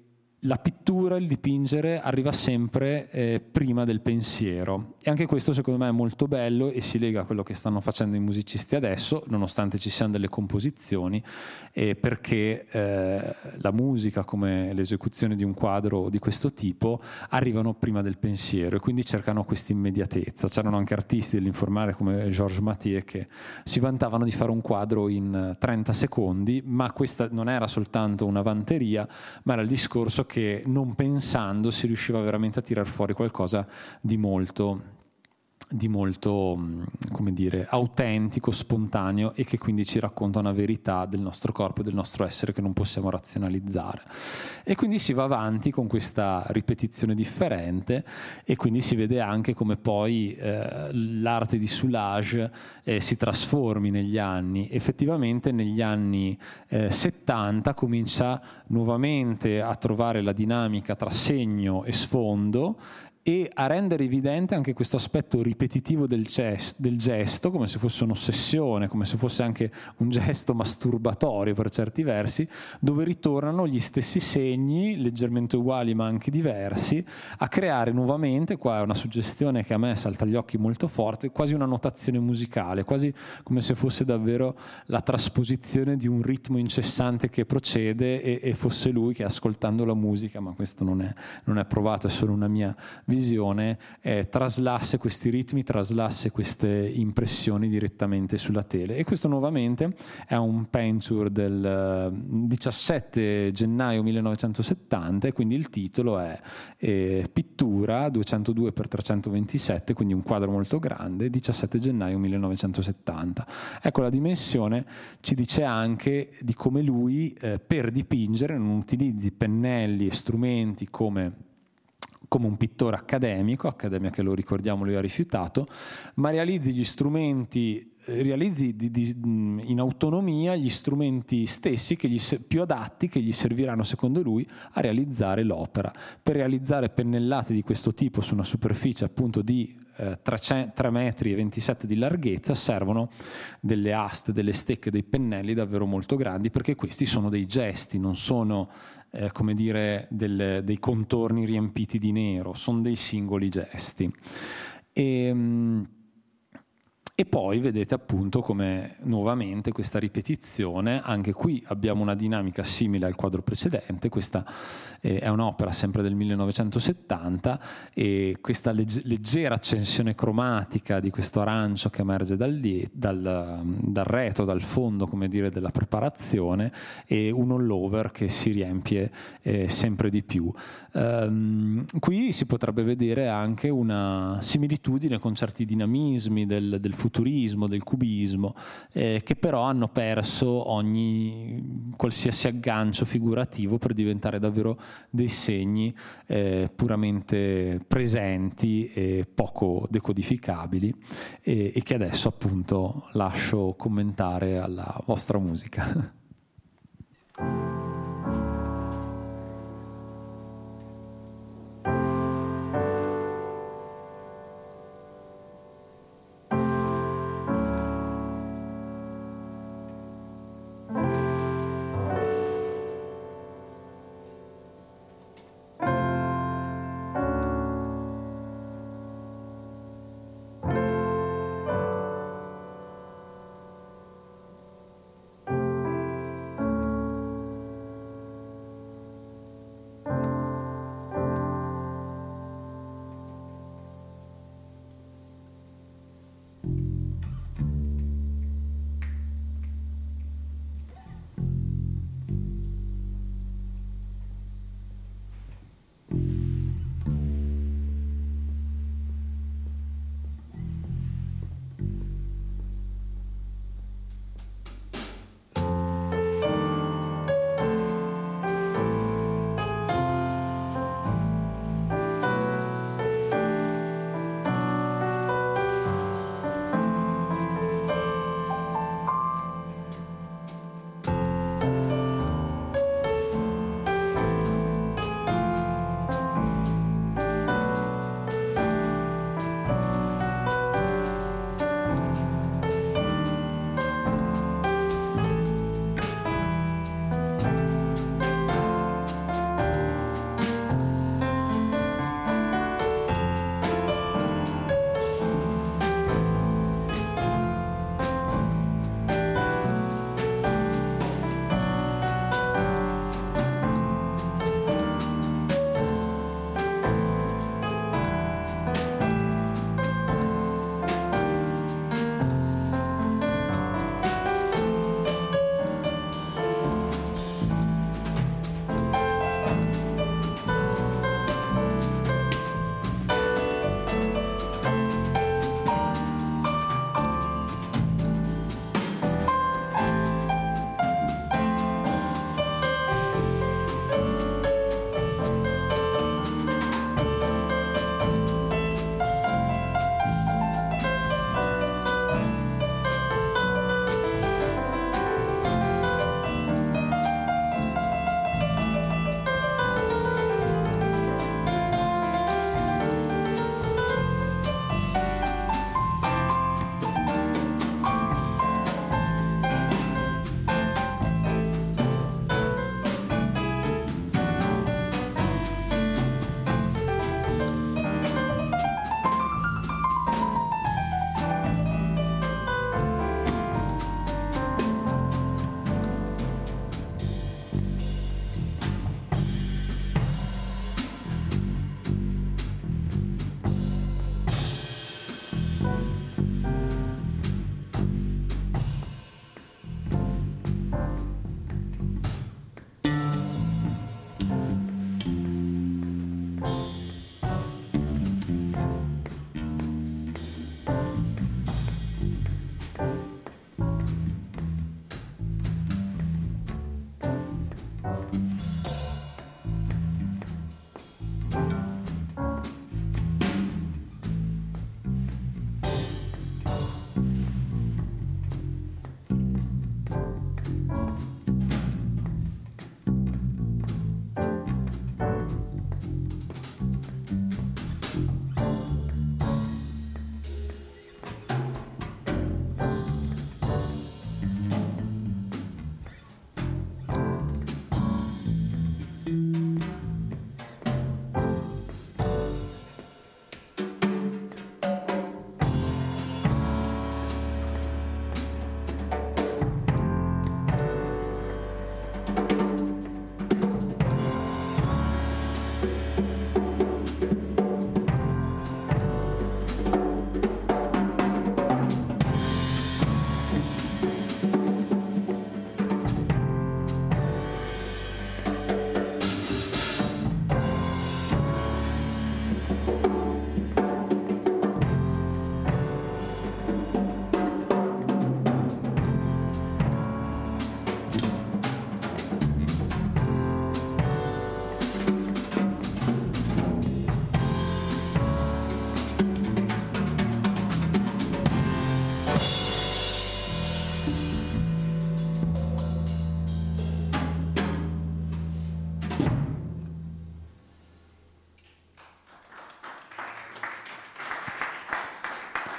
la pittura, il dipingere arriva sempre eh, prima del pensiero, e anche questo secondo me è molto bello e si lega a quello che stanno facendo i musicisti adesso, nonostante ci siano delle composizioni, eh, perché eh, la musica, come l'esecuzione di un quadro di questo tipo, arrivano prima del pensiero e quindi cercano questa immediatezza. C'erano anche artisti dell'informare come Georges Mathieu che si vantavano di fare un quadro in trenta secondi, ma questa non era soltanto una vanteria, ma era il discorso che non pensando si riusciva veramente a tirar fuori qualcosa di molto di molto, come dire, autentico, spontaneo, e che quindi ci racconta una verità del nostro corpo e del nostro essere che non possiamo razionalizzare. E quindi si va avanti con questa ripetizione differente, e quindi si vede anche come poi eh, l'arte di Soulages eh, si trasformi negli anni. Effettivamente negli anni eh, settanta comincia nuovamente a trovare la dinamica tra segno e sfondo, e a rendere evidente anche questo aspetto ripetitivo del, gesto, del gesto, come se fosse un'ossessione, come se fosse anche un gesto masturbatorio per certi versi, dove ritornano gli stessi segni, leggermente uguali ma anche diversi, a creare nuovamente, qua è una suggestione che a me salta agli occhi molto forte, quasi una notazione musicale, quasi come se fosse davvero la trasposizione di un ritmo incessante che procede, e, e fosse lui che, ascoltando la musica, ma questo non è, non è provato, è solo una mia visione, eh, traslasse questi ritmi, traslasse queste impressioni direttamente sulla tele. E questo nuovamente è un painture del diciassette gennaio millenovecentosettanta, e quindi il titolo è eh, Pittura duecentodue per trecentoventisette, quindi un quadro molto grande, diciassette gennaio millenovecentosettanta. Ecco, la dimensione ci dice anche di come lui eh, per dipingere non utilizzi pennelli e strumenti come come un pittore accademico, accademia che, lo ricordiamo, lui ha rifiutato, ma realizzi gli strumenti, realizzi di, di, in autonomia gli strumenti stessi che gli, più adatti, che gli serviranno secondo lui a realizzare l'opera. Per realizzare pennellate di questo tipo su una superficie appunto di eh, tre metri e ventisette di larghezza servono delle aste, delle stecche, dei pennelli davvero molto grandi, perché questi sono dei gesti, non sono Eh, come dire, del, dei contorni riempiti di nero, sono dei singoli gesti. E, e poi vedete appunto come nuovamente questa ripetizione, anche qui abbiamo una dinamica simile al quadro precedente. Questa eh, è un'opera sempre del millenovecentosettanta, e questa legge, leggera accensione cromatica di questo arancio che emerge dal, dal, dal retro, dal fondo, come dire, della preparazione, e un all-over che si riempie eh, sempre di più. Um, qui si potrebbe vedere anche una similitudine con certi dinamismi del, del futurismo, del cubismo, eh, che però hanno perso ogni qualsiasi aggancio figurativo per diventare davvero dei segni eh, puramente presenti e poco decodificabili, e, e che adesso appunto lascio commentare alla vostra musica.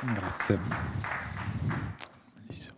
Grazie. Bellissimo.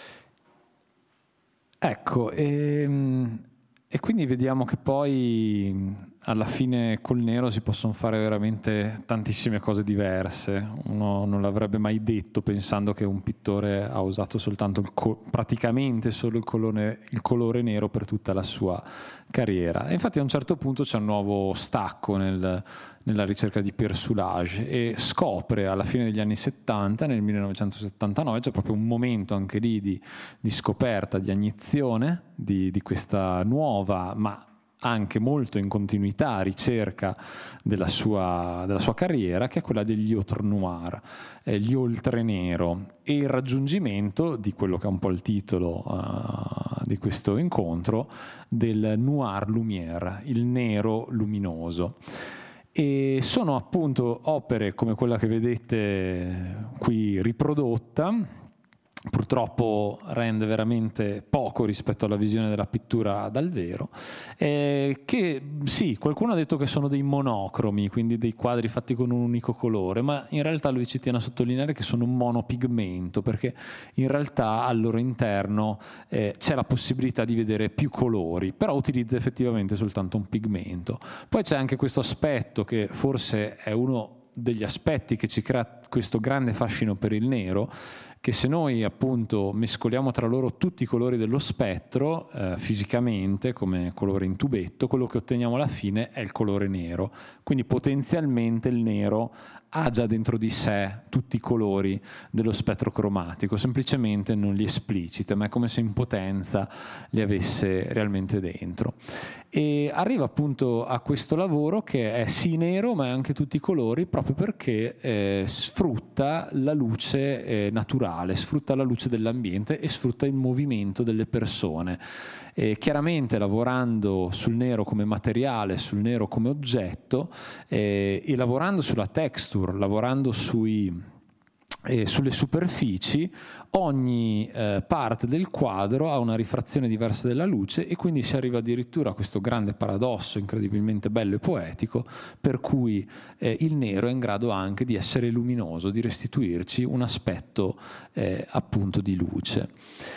Ecco, e, e quindi vediamo che poi alla fine col nero si possono fare veramente tantissime cose diverse. Uno non l'avrebbe mai detto pensando che un pittore ha usato soltanto il co- praticamente solo il colore, il colore nero per tutta la sua carriera. E infatti a un certo punto c'è un nuovo stacco nel, nella ricerca di persoulage e scopre alla fine degli anni settanta, nel millenovecentosettantanove, c'è proprio un momento anche lì di, di scoperta, di agnizione di, di questa nuova, ma anche molto in continuità ricerca della sua, della sua carriera, che è quella degli autre noir, eh, gli oltre nero, e il raggiungimento di quello che è un po' il titolo uh, di questo incontro, del noir lumière, il nero luminoso. E sono appunto opere come quella che vedete qui riprodotta. Purtroppo rende veramente poco rispetto alla visione della pittura dal vero, eh, che sì, qualcuno ha detto che sono dei monocromi, quindi dei quadri fatti con un unico colore, ma in realtà lui ci tiene a sottolineare che sono un monopigmento, perché in realtà al loro interno eh, c'è la possibilità di vedere più colori, però utilizza effettivamente soltanto un pigmento. Poi c'è anche questo aspetto che forse è uno degli aspetti che ci crea questo grande fascino per il nero, che se noi appunto mescoliamo tra loro tutti i colori dello spettro eh, fisicamente come colore in tubetto, quello che otteniamo alla fine è il colore nero. Quindi potenzialmente il nero ha già dentro di sé tutti i colori dello spettro cromatico, semplicemente non li esplicita, ma è come se in potenza li avesse realmente dentro. E arriva appunto a questo lavoro che è sì nero ma è anche tutti i colori, proprio perché eh, sfrutta la luce eh, naturale, sfrutta la luce dell'ambiente e sfrutta il movimento delle persone. E chiaramente lavorando sul nero come materiale, sul nero come oggetto eh, e lavorando sulla texture, lavorando sui E sulle superfici, ogni eh, parte del quadro ha una rifrazione diversa della luce e quindi si arriva addirittura a questo grande paradosso incredibilmente bello e poetico, per cui eh, il nero è in grado anche di essere luminoso, di restituirci un aspetto eh, appunto di luce.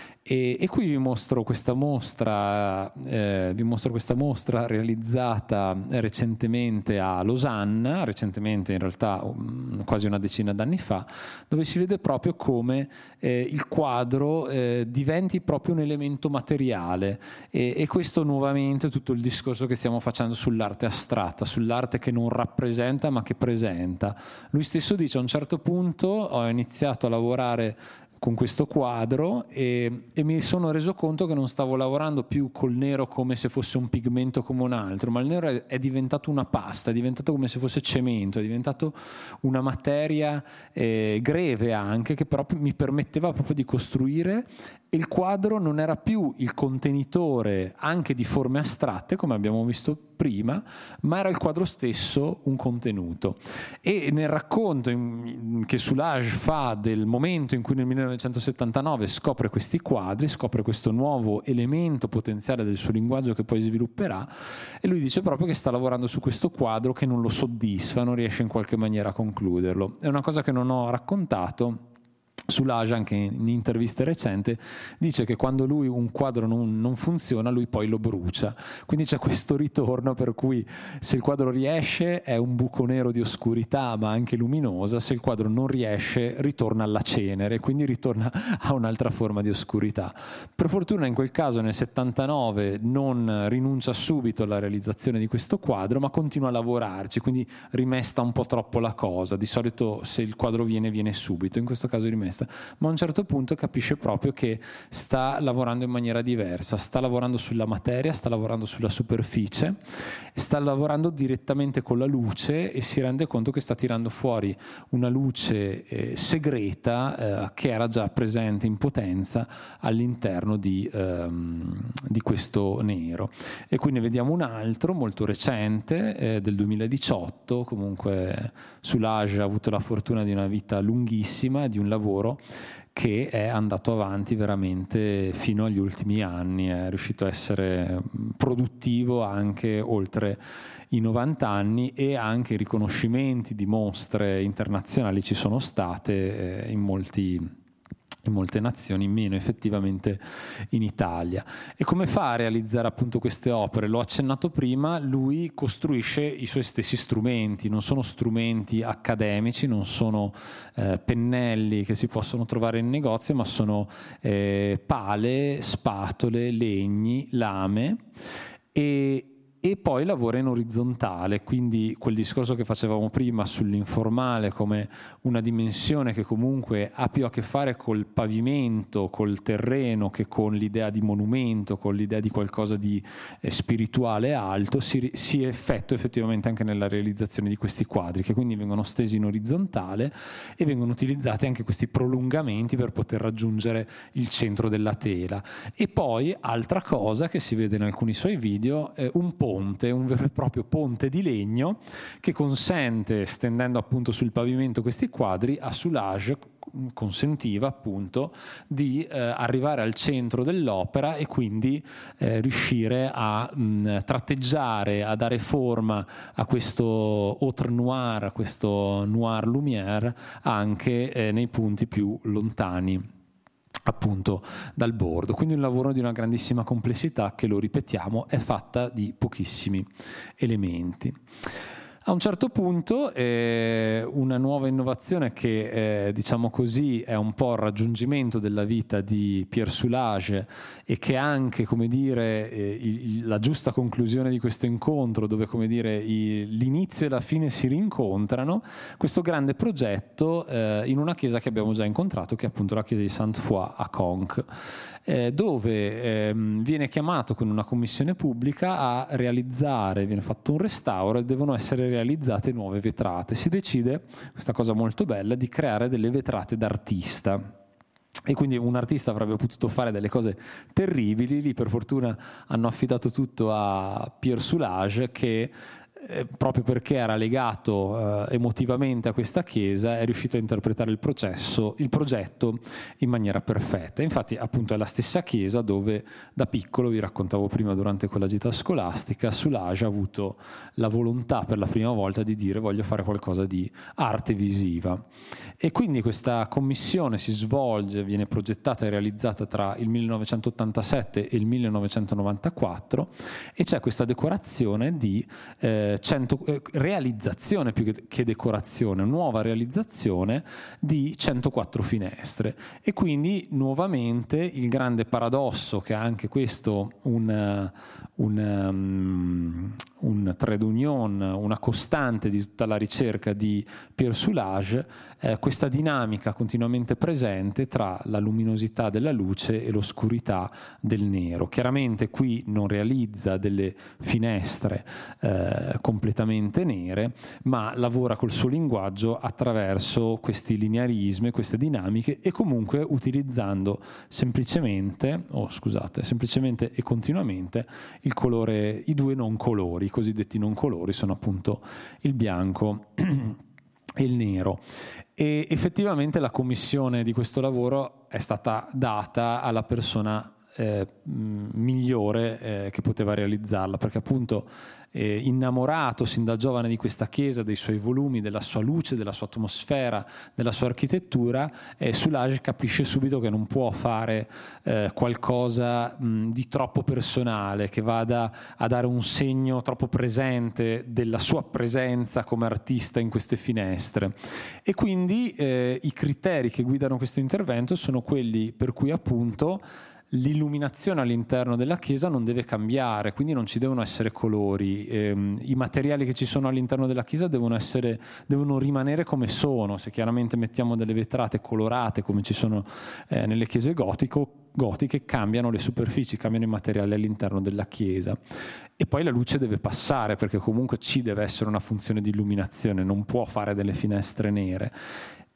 E, e qui vi mostro questa mostra, eh, vi mostro questa mostra realizzata recentemente a Losanna, recentemente in realtà um, quasi una decina d'anni fa, dove si vede proprio come eh, il quadro eh, diventi proprio un elemento materiale e, e questo nuovamente tutto il discorso che stiamo facendo sull'arte astratta, sull'arte che non rappresenta ma che presenta. Lui stesso dice: a un certo punto ho iniziato a lavorare con questo quadro e, e mi sono reso conto che non stavo lavorando più col nero come se fosse un pigmento come un altro, ma il nero è, è diventato una pasta, è diventato come se fosse cemento, è diventato una materia eh, greve anche, che però mi permetteva proprio di costruire, e il quadro non era più il contenitore anche di forme astratte come abbiamo visto prima, ma era il quadro stesso un contenuto. E nel racconto in, che Soulages fa del momento in cui nel millenovecentosettantanove scopre questi quadri, scopre questo nuovo elemento potenziale del suo linguaggio che poi svilupperà, e lui dice proprio che sta lavorando su questo quadro che non lo soddisfa, non riesce in qualche maniera a concluderlo. È una cosa che non ho raccontato. Soulages, anche in interviste recenti, dice che quando lui un quadro non, non funziona, lui poi lo brucia. Quindi c'è questo ritorno per cui se il quadro riesce è un buco nero di oscurità ma anche luminosa, se il quadro non riesce ritorna alla cenere, quindi ritorna a un'altra forma di oscurità. Per fortuna in quel caso nel settantanove non rinuncia subito alla realizzazione di questo quadro, ma continua a lavorarci, quindi rimesta un po' troppo la cosa. Di solito se il quadro viene, viene subito, in questo caso rimesta. Ma a un certo punto capisce proprio che sta lavorando in maniera diversa, sta lavorando sulla materia, sta lavorando sulla superficie, sta lavorando direttamente con la luce e si rende conto che sta tirando fuori una luce eh, segreta eh, che era già presente in potenza all'interno di, ehm, di questo nero. E qui ne vediamo un altro molto recente eh, del duemiladiciotto. Comunque Soulages ha avuto la fortuna di una vita lunghissima, di un lavoro che è andato avanti veramente fino agli ultimi anni, è riuscito a essere produttivo anche oltre i novanta anni, e anche riconoscimenti di mostre internazionali ci sono state eh, in molti in molte nazioni, meno effettivamente in Italia. E come fa a realizzare appunto queste opere? L'ho accennato prima, lui costruisce i suoi stessi strumenti, non sono strumenti accademici, non sono eh, pennelli che si possono trovare in negozio, ma sono eh, pale, spatole, legni, lame, e E poi lavora in orizzontale, quindi quel discorso che facevamo prima sull'informale come una dimensione che comunque ha più a che fare col pavimento, col terreno, che con l'idea di monumento, con l'idea di qualcosa di eh, spirituale alto, si, si effettua effettivamente anche nella realizzazione di questi quadri, che quindi vengono stesi in orizzontale e vengono utilizzati anche questi prolungamenti per poter raggiungere il centro della tela. E poi, altra cosa che si vede in alcuni suoi video, eh, un po' ponte, un vero e proprio ponte di legno che consente, stendendo appunto sul pavimento questi quadri, a Soulages consentiva appunto di eh, arrivare al centro dell'opera e quindi eh, riuscire a mh, tratteggiare, a dare forma a questo autre noir, a questo noir lumière anche eh, nei punti più lontani appunto dal bordo. Quindi un lavoro di una grandissima complessità che, lo ripetiamo, è fatta di pochissimi elementi. A un certo punto eh, una nuova innovazione che eh, diciamo così è un po' il raggiungimento della vita di Pierre Soulages, e che anche, come dire, eh, il, la giusta conclusione di questo incontro, dove, come dire, i, l'inizio e la fine si rincontrano, questo grande progetto eh, in una chiesa che abbiamo già incontrato, che è appunto la chiesa di Sainte-Foy a Conques, eh, dove eh, viene chiamato con una commissione pubblica a realizzare, viene fatto un restauro e devono essere realizzate nuove vetrate. Si decide, questa cosa molto bella, di creare delle vetrate d'artista. E quindi un artista avrebbe potuto fare delle cose terribili, lì per fortuna hanno affidato tutto a Pierre Soulages, che eh, proprio perché era legato eh, emotivamente a questa chiesa, è riuscito a interpretare il processo, il progetto in maniera perfetta. Infatti appunto è la stessa chiesa dove da piccolo, vi raccontavo prima durante quella gita scolastica, Soulages ha avuto la volontà per la prima volta di dire: voglio fare qualcosa di arte visiva. E quindi questa commissione si svolge, viene progettata e realizzata tra il millenovecentottantasette e il millenovecentonovantaquattro, e c'è questa decorazione di eh, cento, eh, realizzazione più che, che decorazione, nuova realizzazione di centoquattro finestre. E quindi nuovamente il grande paradosso, che ha anche questo un, un, um, un trait d'union, una costante di tutta la ricerca di Pierre Soulages, eh, questa dinamica continuamente presente tra la luminosità della luce e l'oscurità del nero. Chiaramente qui non realizza delle finestre eh, completamente nere, ma lavora col suo linguaggio attraverso questi linearismi, queste dinamiche, e comunque utilizzando semplicemente, oh scusate, semplicemente e continuamente il colore, i due non colori, i cosiddetti non colori sono appunto il bianco e il nero. E effettivamente la commissione di questo lavoro è stata data alla persona eh, migliore eh, che poteva realizzarla, perché appunto eh, innamorato sin da giovane di questa chiesa, dei suoi volumi, della sua luce, della sua atmosfera, della sua architettura, eh, Soulages capisce subito che non può fare eh, qualcosa mh, di troppo personale, che vada a dare un segno troppo presente della sua presenza come artista in queste finestre. E quindi eh, i criteri che guidano questo intervento sono quelli per cui appunto l'illuminazione all'interno della chiesa non deve cambiare, quindi non ci devono essere colori, ehm, i materiali che ci sono all'interno della chiesa devono essere, devono rimanere come sono. Se chiaramente mettiamo delle vetrate colorate come ci sono eh, nelle chiese gotico, gotiche, cambiano le superfici, cambiano i materiali all'interno della chiesa. E poi la luce deve passare, perché comunque ci deve essere una funzione di illuminazione, non può fare delle finestre nere.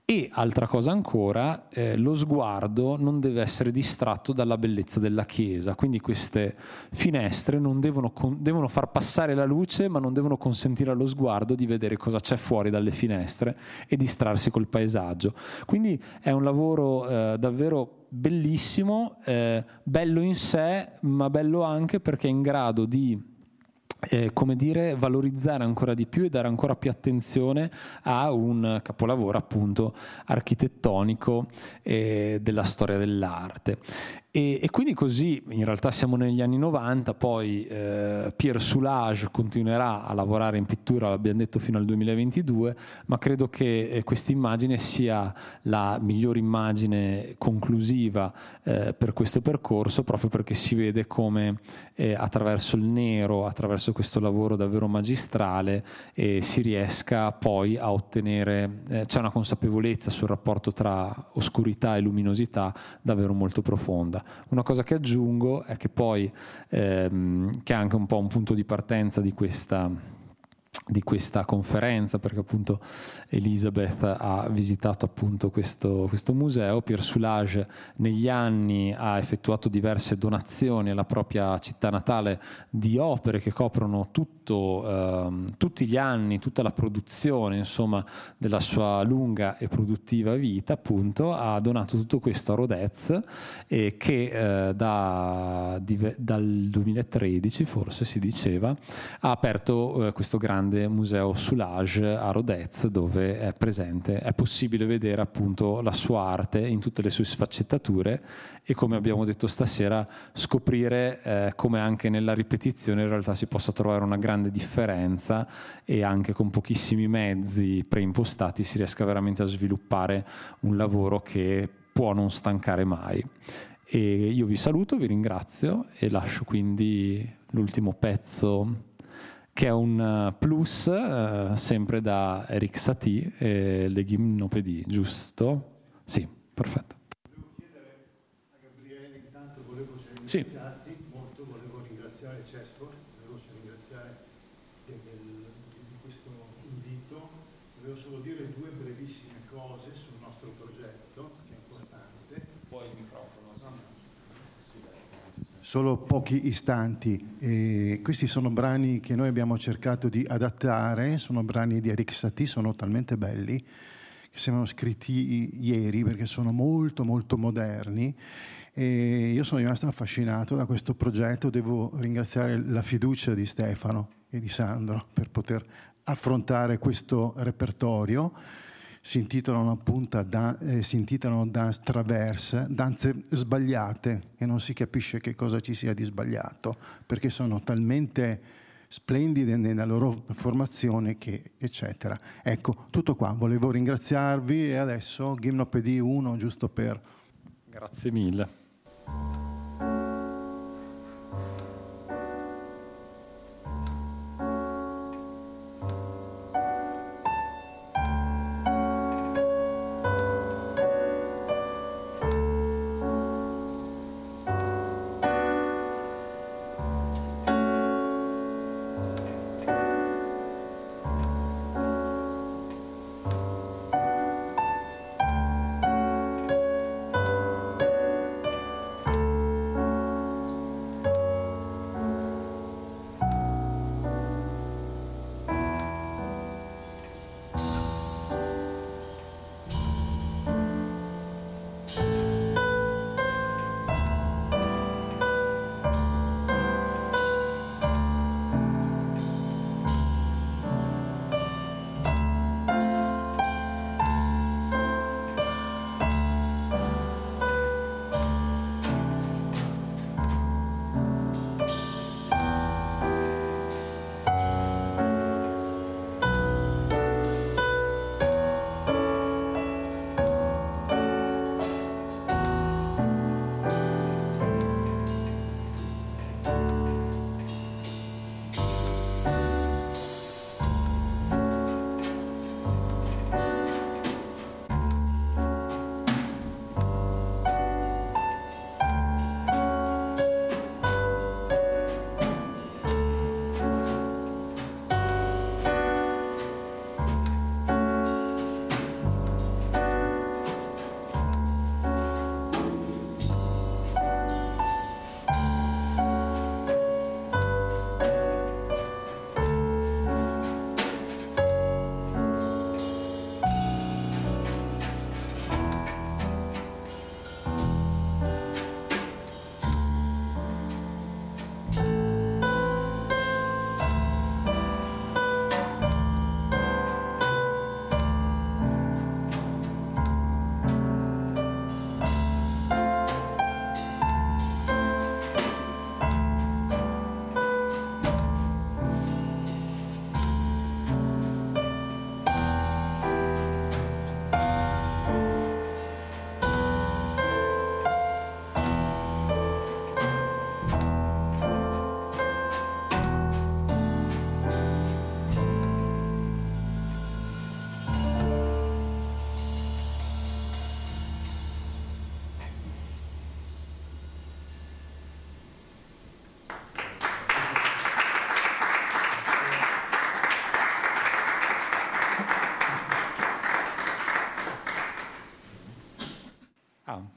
E altra cosa ancora, eh, lo sguardo non deve essere distratto dalla bellezza della chiesa, quindi queste finestre non devono, con- devono far passare la luce, ma non devono consentire allo sguardo di vedere cosa c'è fuori dalle finestre e distrarsi col paesaggio. Quindi è un lavoro eh, davvero bellissimo, eh, bello in sé, ma bello anche perché è in grado di Eh, come dire, valorizzare ancora di più e dare ancora più attenzione a un capolavoro appunto architettonico eh, della storia dell'arte. E, e quindi così in realtà siamo negli anni novanta, poi eh, Pierre Soulages continuerà a lavorare in pittura, l'abbiamo detto, fino al duemilaventidue, ma credo che eh, questa immagine sia la migliore immagine conclusiva eh, per questo percorso, proprio perché si vede come eh, attraverso il nero, attraverso questo lavoro davvero magistrale, eh, si riesca poi a ottenere, eh, c'è una consapevolezza sul rapporto tra oscurità e luminosità davvero molto profonda. Una cosa che aggiungo è che poi, ehm, che è anche un po' un punto di partenza di questa di questa conferenza, perché appunto Elisabeth ha visitato appunto questo, questo museo. Pierre Soulages negli anni ha effettuato diverse donazioni alla propria città natale di opere che coprono tutto, ehm, tutti gli anni, tutta la produzione insomma della sua lunga e produttiva vita. Appunto ha donato tutto questo a Rodez, e che eh, da, di, dal duemilatredici forse si diceva ha aperto eh, questo grande museo Soulages a Rodez, dove è presente, è possibile vedere appunto la sua arte in tutte le sue sfaccettature e, come abbiamo detto stasera, scoprire eh, come anche nella ripetizione in realtà si possa trovare una grande differenza e anche con pochissimi mezzi preimpostati si riesca veramente a sviluppare un lavoro che può non stancare mai. E io vi saluto, vi ringrazio e lascio quindi l'ultimo pezzo, che è un plus, eh, sempre da Erik Satie, eh, le Gymnopédies, giusto? Sì, perfetto. Volevo chiedere a Gabriele, intanto volevo Sì. ringraziarti molto, volevo ringraziare Cesco, volevo ringraziare di, del, di questo invito. Volevo solo dire due brevissime cose sul nostro progetto, che è importante. Poi il microfono, sì. Solo pochi istanti. E questi sono brani che noi abbiamo cercato di adattare, sono brani di Erik Satie, sono talmente belli che sembrano scritti ieri perché sono molto molto moderni, e io sono rimasto affascinato da questo progetto. Devo ringraziare la fiducia di Stefano e di Sandro per poter affrontare questo repertorio. Si intitolano appunto da, eh, si intitolano Danse Traverse, danze sbagliate, e non si capisce che cosa ci sia di sbagliato, perché sono talmente splendide nella loro formazione che eccetera. Ecco, tutto qua. Volevo ringraziarvi, e adesso Gymnopédie uno, giusto per... Grazie mille.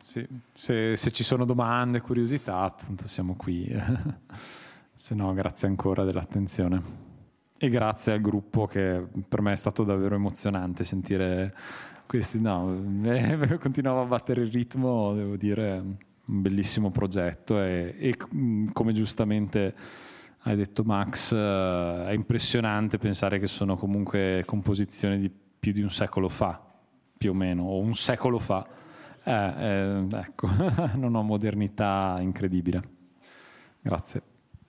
Sì, se, se ci sono domande, curiosità, appunto siamo qui. Se no, grazie ancora dell'attenzione. E grazie al gruppo, che per me è stato davvero emozionante sentire questi. No, eh, continuavo a battere il ritmo, devo dire, un bellissimo progetto e, e come giustamente hai detto Max, è impressionante pensare che sono comunque composizioni di più di un secolo fa, più o meno, o un secolo fa. Eh, eh, ecco, non ho modernità incredibile. Grazie.